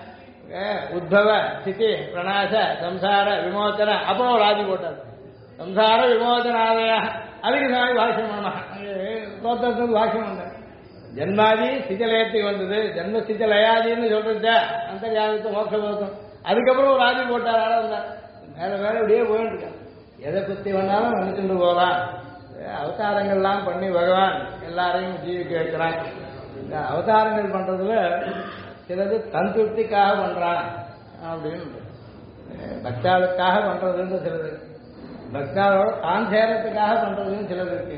உத்பவ ஸ்திதி பிரணாச சம்சார விமோச்சன அப்புறம் ராஜி போட்டார். சம்சார விமோச்சனாதய அதுக்கு சாமி பாஷ்யம் பண்ணான். தோற்றத்துக்கு பாஷ்யம் பண்ண ஜன்மாதி ஸ்திதிலயத்துக்கு வந்தது. ஜன்மஸ்திதி லயாதின்னு சொல்றத அந்தர்யாமித்து மோட்சபோதம். அதுக்கப்புறம் ஒரு ராஜி போட்டார். வந்தார் மேல மேல இப்படியே போயிட்டு இருக்கான். எதை பத்தி வேணாலும் நினைச்சுட்டு போகலாம். அவதாரங்கள்லாம் பண்ணி பகவான் எல்லாரையும் ஜீவிக்க வைக்கிறான். இந்த அவதாரங்கள் பண்றதுல சிலது தன் திருப்திக்காக பண்றான் அப்படின்னு பக்தாளுக்காக பண்றதுன்னு சிலது, பக்தாளோட தான் சேரத்துக்காக பண்றதுன்னு சிலது இருக்கு.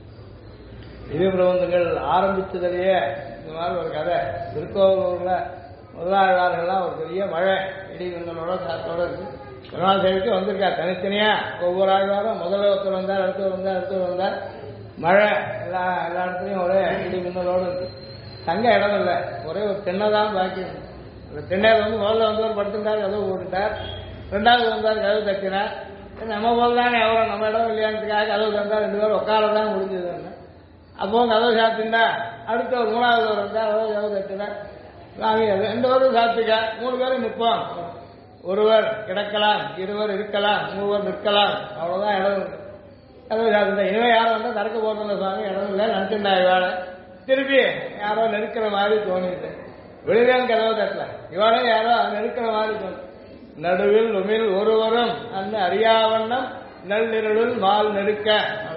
திவ்ய பிரபந்தங்கள் ஆரம்பிச்சதுலயே இந்த மாதிரி ஒரு கதை. திருக்கோவிலூர்ல முதலாழ்வார்கள்லாம் ஒரு பெரிய மழை இடி மின்னலோட காத்தோட இருக்கு. பெருமாள் சேவைக்கு வந்திருக்கா தனித்தனியா. ஒவ்வொரு ஆழ்வாரும் முதல்ல ஒருத்தர் வந்தார், அடுத்தவர் வந்தார். மழை எல்லா இடத்துலையும் ஒரே இடி மின்னலோடு இருக்கு. தங்க இடம் இல்லை, ஒரே ஒரு தென்னை தான் பாக்கி இருக்கு. அந்த தென்னையில் முதல்ல வந்தவர் படுத்துட்டார், கதவு போட்டுட்டார். 2வது வந்தார், கதவு தட்டினார். நம்ம போல் தானே எவ்வளோ நம்ம இடம் இல்லையானதுக்காக கதவு தந்தார். 2 பேரும் உட்கார தான் முடிஞ்சதுன்னு. அப்போ கதவு சாத்திண்டா. அடுத்த ஒரு 3வது வந்தார், கதவு தட்டினார். சாமி 2 பேரும் சாப்பிட்டுக்கா, 3 பேரும் நிற்போம். ஒருவர் கிடக்கலாம், 2 பேர் இருக்கலாம், 3 பேர் நிற்கலாம். அவ்வளவுதான் இடம் இருக்கு. கதவு சாத்திட்டா. இனிமே யாரும் வந்தா திறக்க போறதில்ல சுவாமி, இடம் இல்லை நினைச்சுண்டா. இவாள திருப்பி யாரோ நெருக்கிற மாதிரி தோணிது. வெளியிலும் கதவு தட்டல, இவாளே யாரோ நெருக்கிற மாதிரி தோணு. நடுவில் உமிழ் ஒருவரும் அந்த அறியாவண்ணம் நள்ளிருளில் மால் நெருக்க.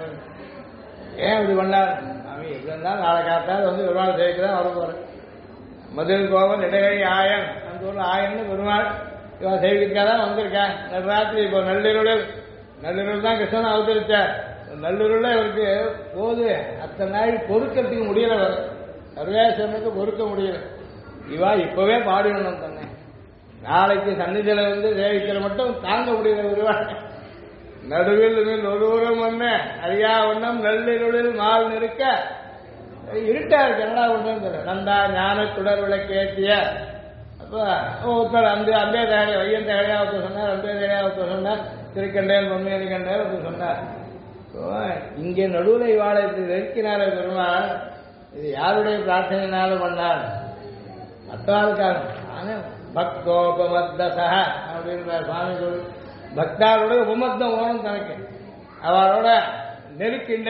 ஏன் இப்படி பண்ணார் சாமி? எப்படி இருந்தாலும் நாளை காத்தால் வந்து பெருமாள் சேர்க்கிறேன் வர போறேன். மதுரை கோவல் இடகை ஆயன் அந்த ஊர்ல ஆயன்னு பெருமாள் இவன் செய்திருக்காக தான் வந்திருக்கேன். நடுராத்திரி இப்போ நள்ளிருள் தான் கிருஷ்ணன் அவதரிச்சார். நல்லூரில் இவருக்கு போது அத்தனை நாள் பொறுக்கிறதுக்கு முடியல. வர சர்வேஸ்வரனுக்கு பொறுக்க முடியல. இவா இப்பவே பாடிடணும் தன்னை. நாளைக்கு சன்னிதியில வந்து சேவிக்கிற மட்டும் தாங்க முடியல. ஒருவாள் நடுவில் ஒருவரும் ஒண்ணு அறியா ஒன்னும் நள்ளிருளில் மால் நெருக்க இருட்டா இருக்கு. என்னடா ஒண்ணு நந்தா ஞான சுடர் விளக்கேற்றிய. அப்ப ஒருத்தர் அந்தே தேவையா வையன் தேவையா ஒருத்தர் சொன்னார், அந்தே தேவையா ஒருத்தர் சொன்னார், திருக்கண்டேன் பொம்மையனி கண்டேன் ஒருத்தர் சொன்னார். இங்கே நடுவில் இவாளை இப்படி நெருக்கினார பெருமாள். இது யாருடைய பிரார்த்தனையினாலும் பண்ணார்? மற்றவாளுக்காக. ஆனால் பக்தோபமத்தசக அப்படின்ற சுவாமி சொல்லு. பக்தாரோட உபமத்தம் ஓணும் தனக்கு. அவளோட நெருக்கின்ற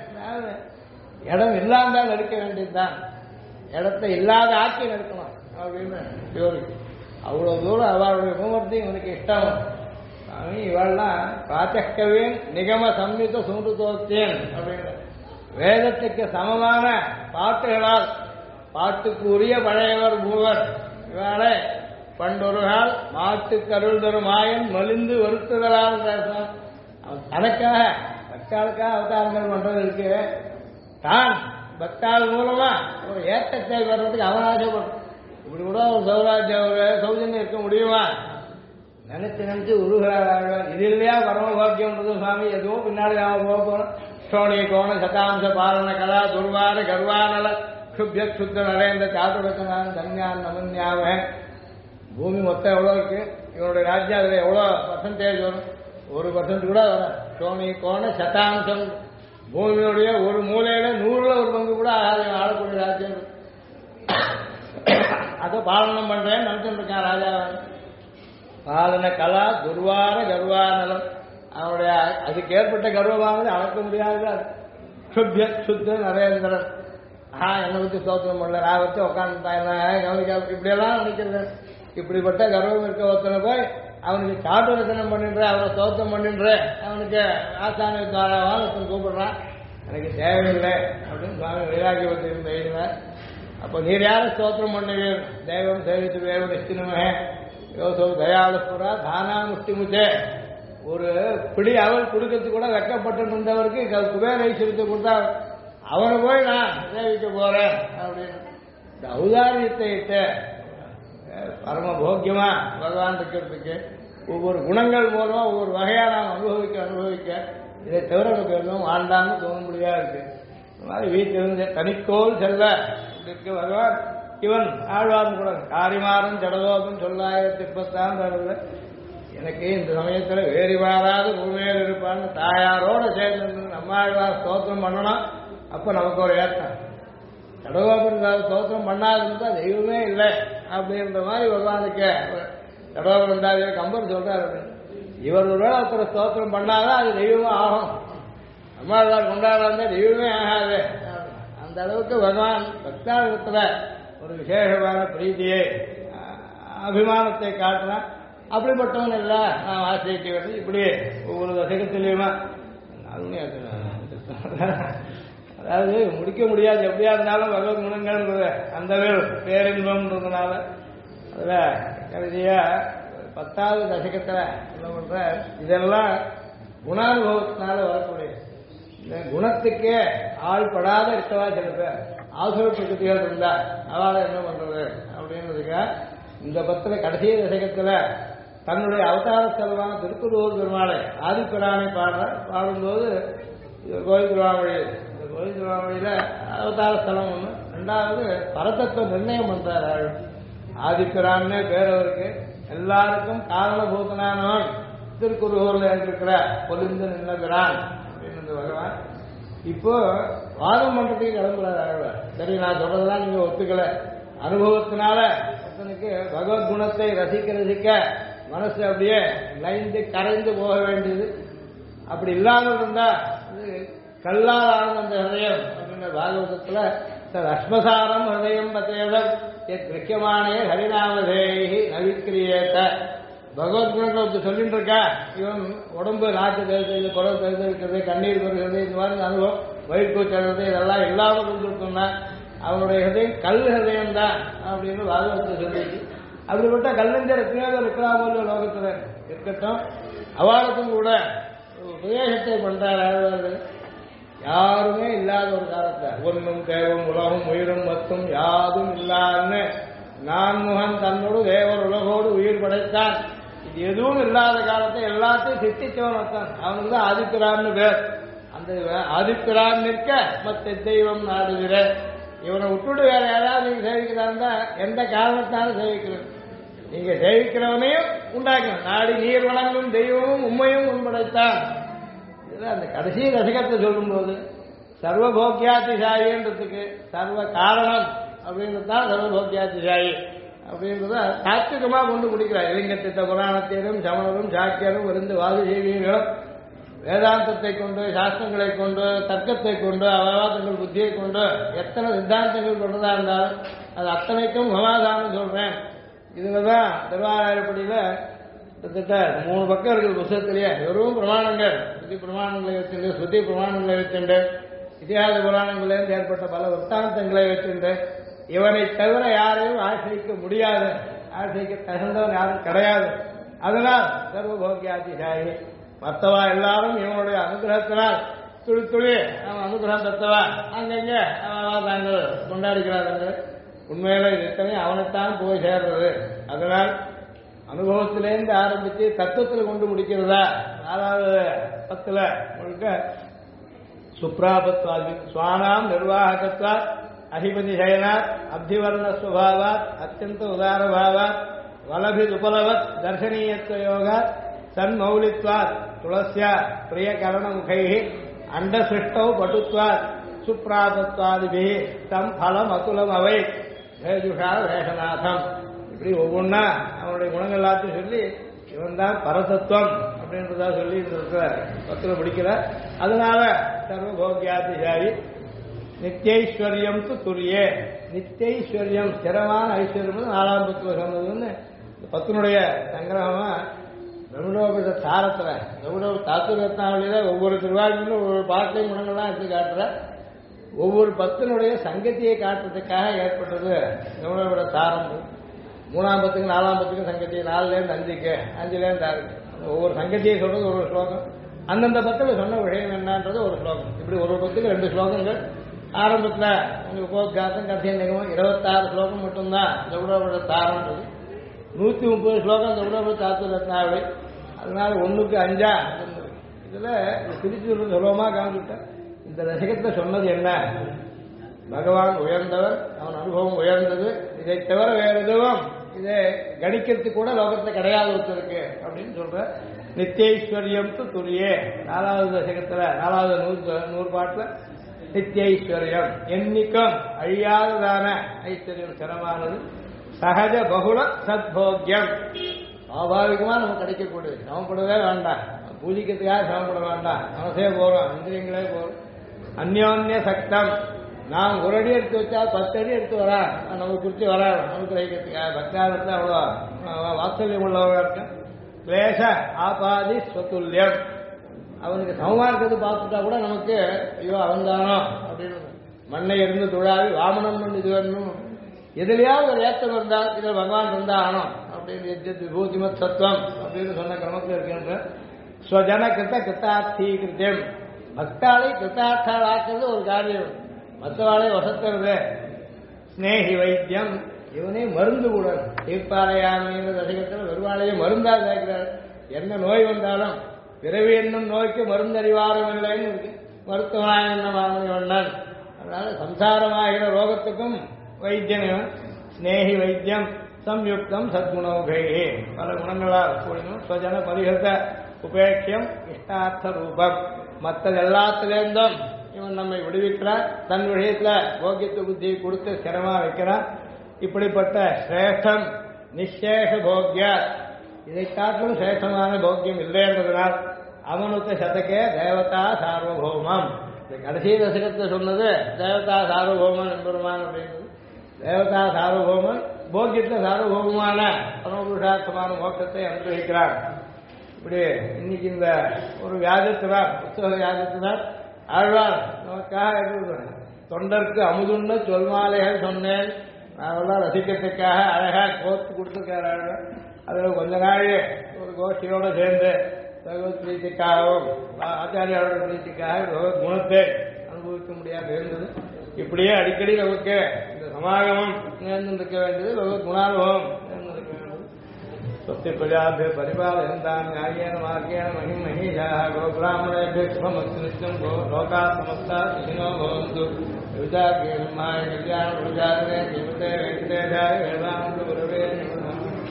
இடம் இல்லாம தான் நெருக்க வேண்டியதுதான். இடத்தை இல்லாத ஆக்கி நெருக்கணும் அப்படின்னு யோசிக்கு. அவ்வளவு தூரம் அவளுடைய உபமத்தையும் இவனுக்கு இஷ்டம். சாமி இவள்லாம் பிராச்சக்கவேன் நிகம சம்யுத சூண்டுதோத்தேன் அப்படின்ற வேதத்துக்கு சமமான பாட்டுகளால் பாட்டுக்கு உரிய பழையவர் மூவர். இவாளை பண்டொருகால் மாட்டு கருள் தரும் மாயன் மலிந்து வருத்துதலால் தனக்காக பக்தாளுக்காக அவதாரங்கள் பண்றது இருக்கு. தான் பக்தாள் மூலமா ஒரு ஏற்றத்தை வர்றதுக்கு அவன் ஆசைப்படும். இப்படி கூட ஒரு சௌராஜ்ய ஒரு சௌஜன்யம் இருக்க முடியுமா? நினைச்சு உருகிறாள். இது இல்லையா பரமபாக்கியம்ன்றது சுவாமி. எதுவும் பின்னாடி நாம போக போறோம். சோனி கோண சதாம்ச பாலன கலா துர்வார கர்வானல சுபிய சுத்த நரேந்திர சாதுரத்தனான் தன்யான் நமன்யாவ. பூமி மொத்தம் எவ்வளோ இருக்கு? இவனுடைய ராஜ்யம் அதுல எவ்வளோ பர்சன்டேஜ் வரும்? 1% கூட வரும். சோனி கோண சதாம்சம் பூமியுடைய ஒரு மூலையில 100ல் 1 பங்கு கூட ஆளக்கூடிய ராஜ்யம். அதை பாலனம் பண்றேன்னு நினைச்சுட்டு இருக்கான் ராஜா. பாலன கலா துர்வார கர்வானலம். அவனுடைய அதுக்கு ஏற்பட்ட கர்வமானது அளக்க முடியாது. சுபிய சுத்த நரேந்திரன். என்னை பத்தி ஸ்தோத்திரம் பண்ணல, நான் வச்சு உட்காந்துட்டான் கவனிக்க. இப்படியெல்லாம் நினைக்கிறது. இப்படிப்பட்ட கர்வம் இருக்க ஒருத்தனை போய் அவனுக்கு காட்டு ரசனம் பண்ணின்ற, அவனை ஸ்தோத்திரம் பண்ணின்ற, அவனுக்கு ஆசான துவாராவான் கூப்பிடுறான். எனக்கு தேவையில்லை அப்படின்னு சுவாமி வைராகியவத்தை எழுதினார். அப்போ நீர் யாரும் ஸ்தோத்திரம் பண்ணுவீர்? தெய்வம் சேவித்து வேறு நிஷ்டினமே யோசோ தயாலுப்புறா தானா முஷ்டி முச்சே. ஒரு பிடி அவள் கொடுக்கறதுக்கு கூட வெக்கப்பட்டு இருந்தவருக்கு குபேர ஐஸ்வரியத்தை கொடுத்தா அவனை போய் நான் சேவிக்க போறேன் அப்படின்னு இந்த ஔதாரியத்தை இட்ட பரம போக்கியமா பகவான் இருக்கிறதுக்கு ஒவ்வொரு குணங்கள் மூலமா ஒவ்வொரு வகையா நாம் அனுபவிக்க இதை தவிர எனக்கு எதுவும் ஆண்டான்னு தோண முடியா இருக்கு. இந்த மாதிரி வீட்டிலிருந்து தனிக்கோள் செல்ல இருக்கு பகவான். இவன் ஆழ்வார்னு கூட காரிமாறன் ஜடலோகம் சொல்லாயிரத்தி 26 எனக்கு இந்த சமயத்துல வேறி மாறாது பூமியில் இருப்பான்னு தாயாரோட சேர்ந்து நம்மாழ்வார் ஸ்தோத்திரம் பண்ணணும். அப்ப நமக்கு ஒரு ஏற்றம். ஜடலோகம் ஸ்தோத்திரம் பண்ணாதுன்னு தெய்வமே இல்லை அப்படின்ற மாதிரி பகவானுக்கு ஜடலோகம் இருந்தாலே கம்பர் சொல்றாரு. இவர் ஒருவேளை ஒருத்தர் ஸ்தோத்திரம் பண்ணாதான் அது தெய்வமே ஆகும். நம்மாழ்வார் கொண்டாடாத தெய்வமே ஆகாது. அந்த அளவுக்கு பகவான் பக்தாவிடத்துல ஒரு விசேஷமான பிரீதியை அபிமானத்தை காட்டினா அப்படிப்பட்டவன் இல்லை நான் ஆசிரிக்க வேண்டும். இப்படி ஒவ்வொரு தசகத்திலையுமா அதாவது முடிக்க முடியாது. எப்படியா இருந்தாலும் பகவத் குணங்கள்ன்றது அந்த பேரின்பம்ன்றதுனால அதுல கடைசியா 10வது தசகத்துல என்ன பண்ற இதெல்லாம் குணானுபவத்தினால வரக்கூடிய இந்த குணத்துக்கே ஆள்படாத இருக்கவா சில பேர் ஆசுர பிரகதிகள் இருந்தா அவளை என்ன பண்றது அப்படின்றதுக்கா இந்த 10 கடைசி தசகத்துல தன்னுடைய அவதார செலவான திருக்குறூர் பெருமாளை ஆதிப்பிரானை பாடும்போது கோயில் திருவாமொழி. இந்த கோயில் திருவாமொழியில அவதார ஸ்தலம் ஒண்ணு. 2வது பரதத்துவ நிர்ணயம் பண்றாரு. ஆதிப்பிரான்னு பேரவருக்கு எல்லாருக்கும் காரணபூதனானவன் திருக்குறூர்ல இருக்கிற பொலிந்து நின்ற பிரான் அப்படின்னு பகவான் இப்போ வாதம் பண்றதுக்கு கிளம்புறாரு. சரி நான் சொல்றதெல்லாம் நீங்க ஒத்துக்கல. அனுபவத்தினால ஒருத்தனுக்கு பகவத்குணத்தை ரசிக்க மனசு அப்படியே லைந்து கரைந்து போக வேண்டியது. அப்படி இல்லாமல் இருந்தா அது கல்லால் ஆனந்த அந்த ஹதயம் அப்படின்ற பாகவதத்துல அஸ்மசாரம் ஹதயம் பத்தேதம் கிரக்கியமானே ஹரிநாமதேகி நவிக்கிரியேத்த பகவத்குணத்தை சொல்லிட்டு இருக்கா. இவன் உடம்பு நாட்டு தெரிஞ்சது குரல் தெரிஞ்சிருக்கிறது கண்ணீர் வருகிறது இந்த மாதிரி அனுபவம் வயிற்கூச்சது இதெல்லாம் இல்லாமல் இருந்துருக்குன்னா அவனுடைய ஹதயம் கல் ஹதயம் தான் அப்படின்னு பாகவதத்தை சொல்லிட்டு அப்படிப்பட்ட கல்லஞ்சர் எத்தனையோ இருக்கலாம் லோகத்துல இருக்கட்டும். அவளுக்கும் கூட உபதேசத்தை பண்றாரு. யாருமே இல்லாத ஒரு காலத்தை ஒன்னும் தேவம் உலகம் உயிரும் மத்தும் யாதும் இல்லான்னு நான்முகன் தன்னோடு தேவர் உலகோடு உயிர் படைத்தான். இது எதுவும் இல்லாத காலத்தை எல்லாத்தையும் சித்திச்சவன் வந்தான். அவனுக்கு தான் ஆதிப்பிரான்னு பேர். அந்த ஆதிப்பிரான் நிற்க மத்த தெய்வம் நாடுகிற இவனை விட்டுட்டு வேற யாராவது நீங்க சேவிக்கிறாருந்தா எந்த காரணத்தாலும் சேவிக்கிறது. நீங்க சேவிக்கிறவனையும் உண்டாக்கணும். நாடி நீர் வழங்கும் தெய்வமும் உண்மையும் உண்படைத்தான். அந்த கடைசி தசகத்தை சொல்லும் போது சர்வபோக்கியாதிசாயின்றதுக்கு சர்வ காரணம் அப்படின்றதுதான் சர்வபோக்கியாதிசாயி அப்படின்றத தாத்விகமா கொண்டு முடிக்கிறார். இலிங்கத்திட்ட புராணத்திலும் சமணரும் சாக்கியரும் இருந்து வாதுசேவியர்களும் வேதாந்தத்தை கொண்டு சாஸ்திரங்களை கொண்டு தர்க்கத்தை கொண்டு அவவாதங்கள் புத்தியை கொண்டு எத்தனை சித்தாந்தங்கள் கொண்டதா இருந்தாலும் அது அத்தனைக்கும் சமாதானம் சொல்றேன். இதுலதான் திருவாரூரப்படியில கிட்டத்தட்ட 3 பக்கம் இருக்குது புத்தகத்திலேயே. வெறும் பிரமாணங்கள் புத்தி பிரமாணங்களை வச்சுண்டு ஸ்ருதி பிரமாணங்களை வச்சுண்டு இதிகாச புராணங்களிலிருந்து ஏற்பட்ட பல வృத்தாந்தங்களை வச்சுண்டு இவனை தவிர யாரையும் ஆசிரிக்க முடியாது. ஆசிரிக்க தகுந்தவன் யாரும் கிடையாது. அதனால் சர்வபோக்கியாதிசாயி மற்றவா எல்லாரும் இவனுடைய அனுகிரகத்தினால் துளி அவன் அனுகிரகம் தத்தவா அங்கங்க தாங்கள் கொண்டாடுகிறார்கள். உண்மையில இது இத்தனை அவனைத்தான் போய் சேர்றது. அதனால் அனுபவத்திலேருந்து ஆரம்பித்து தத்துவத்தில் கொண்டு முடிக்கிறதா 4வது 10ல முழுக்க சுப்ராபத்வாதி சுவானாம் நிர்வாகத்வாத் அதிபதி சயனாத் அப்திவர்ண சுபாவாத் அத்தியந்த உதாரபாவாத் வலபித் உபலவத் தர்சனீயத்துவ யோகாத் சன்மௌலித்வாத் துளசியா பிரியகரணமுகைஹி அண்டசிருஷ்டௌ பட்டுத்வாத் சுப்ராபத்வாதிபி தம் பலம் அத்துலம் அவை வேஜுஷா வேஷநாதம். இப்படி ஒவ்வொன்னா அவனுடைய குணங்கள் எல்லாத்தையும் சொல்லி இவன் தான் பரதத்துவம் அப்படின்றதா சொல்லி இருக்கிற 10ல பிடிக்கிறார். அதனால சர்வபோக்கியாதிசாயி நித்தியைஸ்வர்யம் துரியே நித்தியைஸ்வர்யம் ஸ்திரமான ஐஸ்வர்யம் 4ஆம் பத்துல சொன்னதுன்னு 10னுடைய சங்கிரகமா பிரம்மணோபத சாரத்துல பிரம்மணோப தாத்து ரத்னாவளியில ஒவ்வொரு திருவாரூரிலும் ஒவ்வொரு பாட்டிலையும் குணங்கள்லாம் எடுத்து காட்டுற ஒவ்வொரு 10னுடைய சங்கத்தியை காட்டுறதுக்காக ஏற்பட்டது பிரம்மணோபத சாரம். 3ஆம் பத்துக்கு 4ஆம் பத்துக்கு சங்கத்தி 4லேருந்து 5க்கு 5லேருந்து 6க்கு ஒவ்வொரு சங்கத்தியை சொல்றது ஒரு ஸ்லோகம். அந்தந்த 10ல சொன்ன விஷயம் என்னன்றது ஒரு ஸ்லோகம். இப்படி ஒரு 10க்கு 2 ஸ்லோகங்கள். ஆரம்பத்துல உபோத்காசம் கடைசி நிகமும் 26 ஸ்லோகம் மட்டும்தான் பிரம்மணோபத சாரம்ன்றது. 130 ஸ்லோகம் பிரம்மணோபத தாத்து ரத்னாவளி. அதனால 1க்கு 5 இதுல பிரிச்சு சுலபமா காமிச்சுட்டேன். இந்த தசகத்துல சொன்னது என்ன பகவான் உயர்ந்தவர், அவன் அனுபவம் உயர்ந்தது. இதை தவிர வேறு எதுவும் இதை கணிக்கிறதுக்கு கூட லோகத்தில் கிடையாது ஒருத்தருக்கு அப்படின்னு சொல்ற. நித்தியைஸ்வர்யம் துரியே 4வது தசகத்தில் 4வது நூறு பாட்டில் நித்தியைஸ்வர்யம் எண்ணிக்கும் அழியாததான ஐஸ்வர்யம் சிரமானது. சகஜ பகுல சத்போக்கியம் சுவாபாவிகமாக நமக்கு கிடைக்கக்கூடியது. சமப்படவே வேண்டாம், பூஜிக்கிறதுக்காக சமப்பட வேண்டாம், மனசே போகிறோம், இந்திரியங்களே போகிறோம். அந்யோன்ய சக்தம் நாம் ஒரு அடி எடுத்து வச்சா 10 அடி எடுத்து வரா நமக்கு குறித்து வரா நமக்கு வைக்கிறதுக்காக பக்தாரத்தில் அவ்வளோ வாத்சல்யம் உள்ளவங்க இருக்க. கிளேச ஆபாதி ஸ்வத்துல்யம் அவனுக்கு சமமா இருக்கிறது பார்த்துட்டா கூட நமக்கு ஐயோ அவன்தானோ அப்படின்னு மண்ணை இருந்து துழாவி வாமனம் இது வரணும். எதுலையாவது ஒரு ஏற்றம் இருந்தால் இதில் பகவான் இருந்தா ஆனோம் அப்படின்னு எஜ்ஜத் விபூதிமத் சத்துவம் அப்படின்னு சொன்ன கிரமத்தில் இருக்கின்ற ஸ்வஜன கிருத்த கிருத்தார்த்தி கிருத்தியம் பக்தாளை கிருத்தார்த்தால் ஆக்குறது ஒரு காரியம், மற்றவாளை வசத்துறது. ஸ்னேகி வைத்தியம் இவனே மருந்து கூட தீர்ப்பாலையாமைன்ற தசகத்தில் வெறுவாளையே மருந்தா கேட்கிறார். என்ன நோய் வந்தாலும் பிறவி என்னும் நோய்க்கு மருந்தறிவாரம் இல்லைன்னு இருக்கு. மருத்துவனாய் என்ன மாமணி வண்ணன். அதனால சம்சாரமாகிற ரோகத்துக்கும் வைத்தியம் ஸ்னேகி வைத்தியம் சம்யுக்தம் சத்குணோகையே பல குணங்களால் கூடினும் ஸ்வஜன பரிஹத உபேட்சியம் இஷ்டார்த்த ரூபம் மற்றது எல்லாத்திலேருந்தும் இவன் நம்மை விடுவிக்கிறான். தன் விஷயத்துல போக்கியத்து புத்தியை கொடுத்து சிரமா வைக்கிறான். இப்படிப்பட்ட சிரேஷ்டம் நிசேஷ போக்கிய இதை காட்டிலும் சிரேஷ்டமான போக்கியம் இல்லை என்பதனால் அமனுத்த சதக்கே தேவதா சார்வபௌமம். கடைசி தசகத்தை சொன்னது தேவதா சார்வபௌமன் என்பருமான் அப்படின்றது. தேவதா சார்வபௌமன் போக்கியத்தில் சார்வபௌமமான பரமபுருஷார்த்தமான மோட்சத்தை அனுபவிக்கிறார். இப்படி இன்னைக்கு இந்த ஒரு வியாஜத்தினார் புத்தக வியாஜத்தினார் ஆழ்வார் நமக்காக தொண்டருக்கு அமுதுண்ட சொல்மாலைகள் சொன்னேன் நாங்கெல்லாம் ரசிக்கிறதுக்காக அழகாக கோர்த்து கொடுத்துருக்காரு ஆழ்வார். அதில் கொஞ்ச நாள் ஒரு கோஷ்டியோடு சேர்ந்து பகவத் பிரீத்திக்காகவும் ஆச்சாரியோட பிரீத்திக்காக பகவத் குணத்தை அனுபவிக்க முடியாது இருந்தது. இப்படியே அடிக்கடி நமக்கு இந்த சமாகமம் நேர்ந்திருக்க வேண்டியது பகவத் குணானுபவம் நேர்ந்திருக்க வேண்டியது. स्वस्ति प्रजाभ्य परिपालयन्तां न्याय्येन मार्गेण महिं महीषाः गोब्राह्मणेभ्यः शुभमस्तु नित्यं गो लोकाः समस्ताः सुखिनो भवन्तु विचार्येन्माय कल्याणप्रचारिणे श्रीमते वेङ्कटेशाय वेदान्तगुरवे नमः.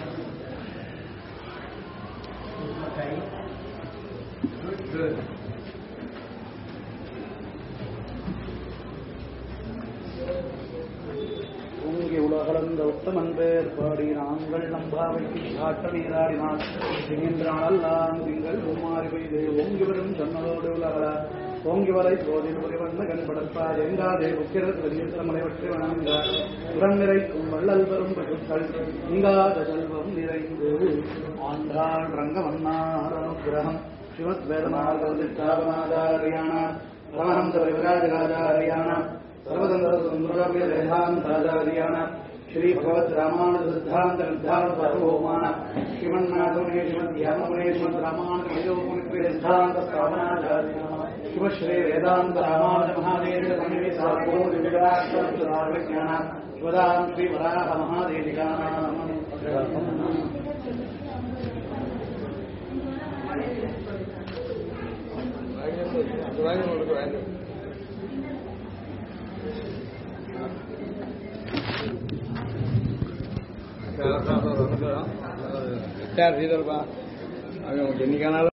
ஓங்கி உலகளந்த உத்தமன் பேர் பாடி நாங்கள் நம்பாவைக்கு காட்ட நீராடினார் திங்கென்றானெல்லாம் திங்கள் பூமாறி பெய்து ஓங்கி வரும் சொன்னதோடு உலகள ஓங்கி வரை போதில் ஒருவண்ண கண்படப்பார் எங்காதே உக்கிரத் வெளியிட்டமலை பற்றி வணங்கார் உரம் நிறைக்கும் வள்ளல் பெரும் பசுக்கள் நீங்காத செல்வம் நிறைந்து ஆண்டாள் ரங்கமன்னார் அனுகிரகம் ஸ்ரீமத் வேதமாதாரியான ரமணம் விராஜகாச்சாரியான सर्वतंत्र सुंदराचार्याण श्री भगवत रामानुज सिद्धांत निर्धारण सार्वभौमान श्रीमन्नाथमुने श्रीमद्यामुने श्रीमद रामानुज सिद्धांत स्थापनाचार्य शिव श्री वेदांत रामानुज महादेव समिति सार्वभौम विज्ञान शिवदां श्री वराह महादेविकानां விசார் செய்தல்பா அவங்க என்னைக்கானாலும்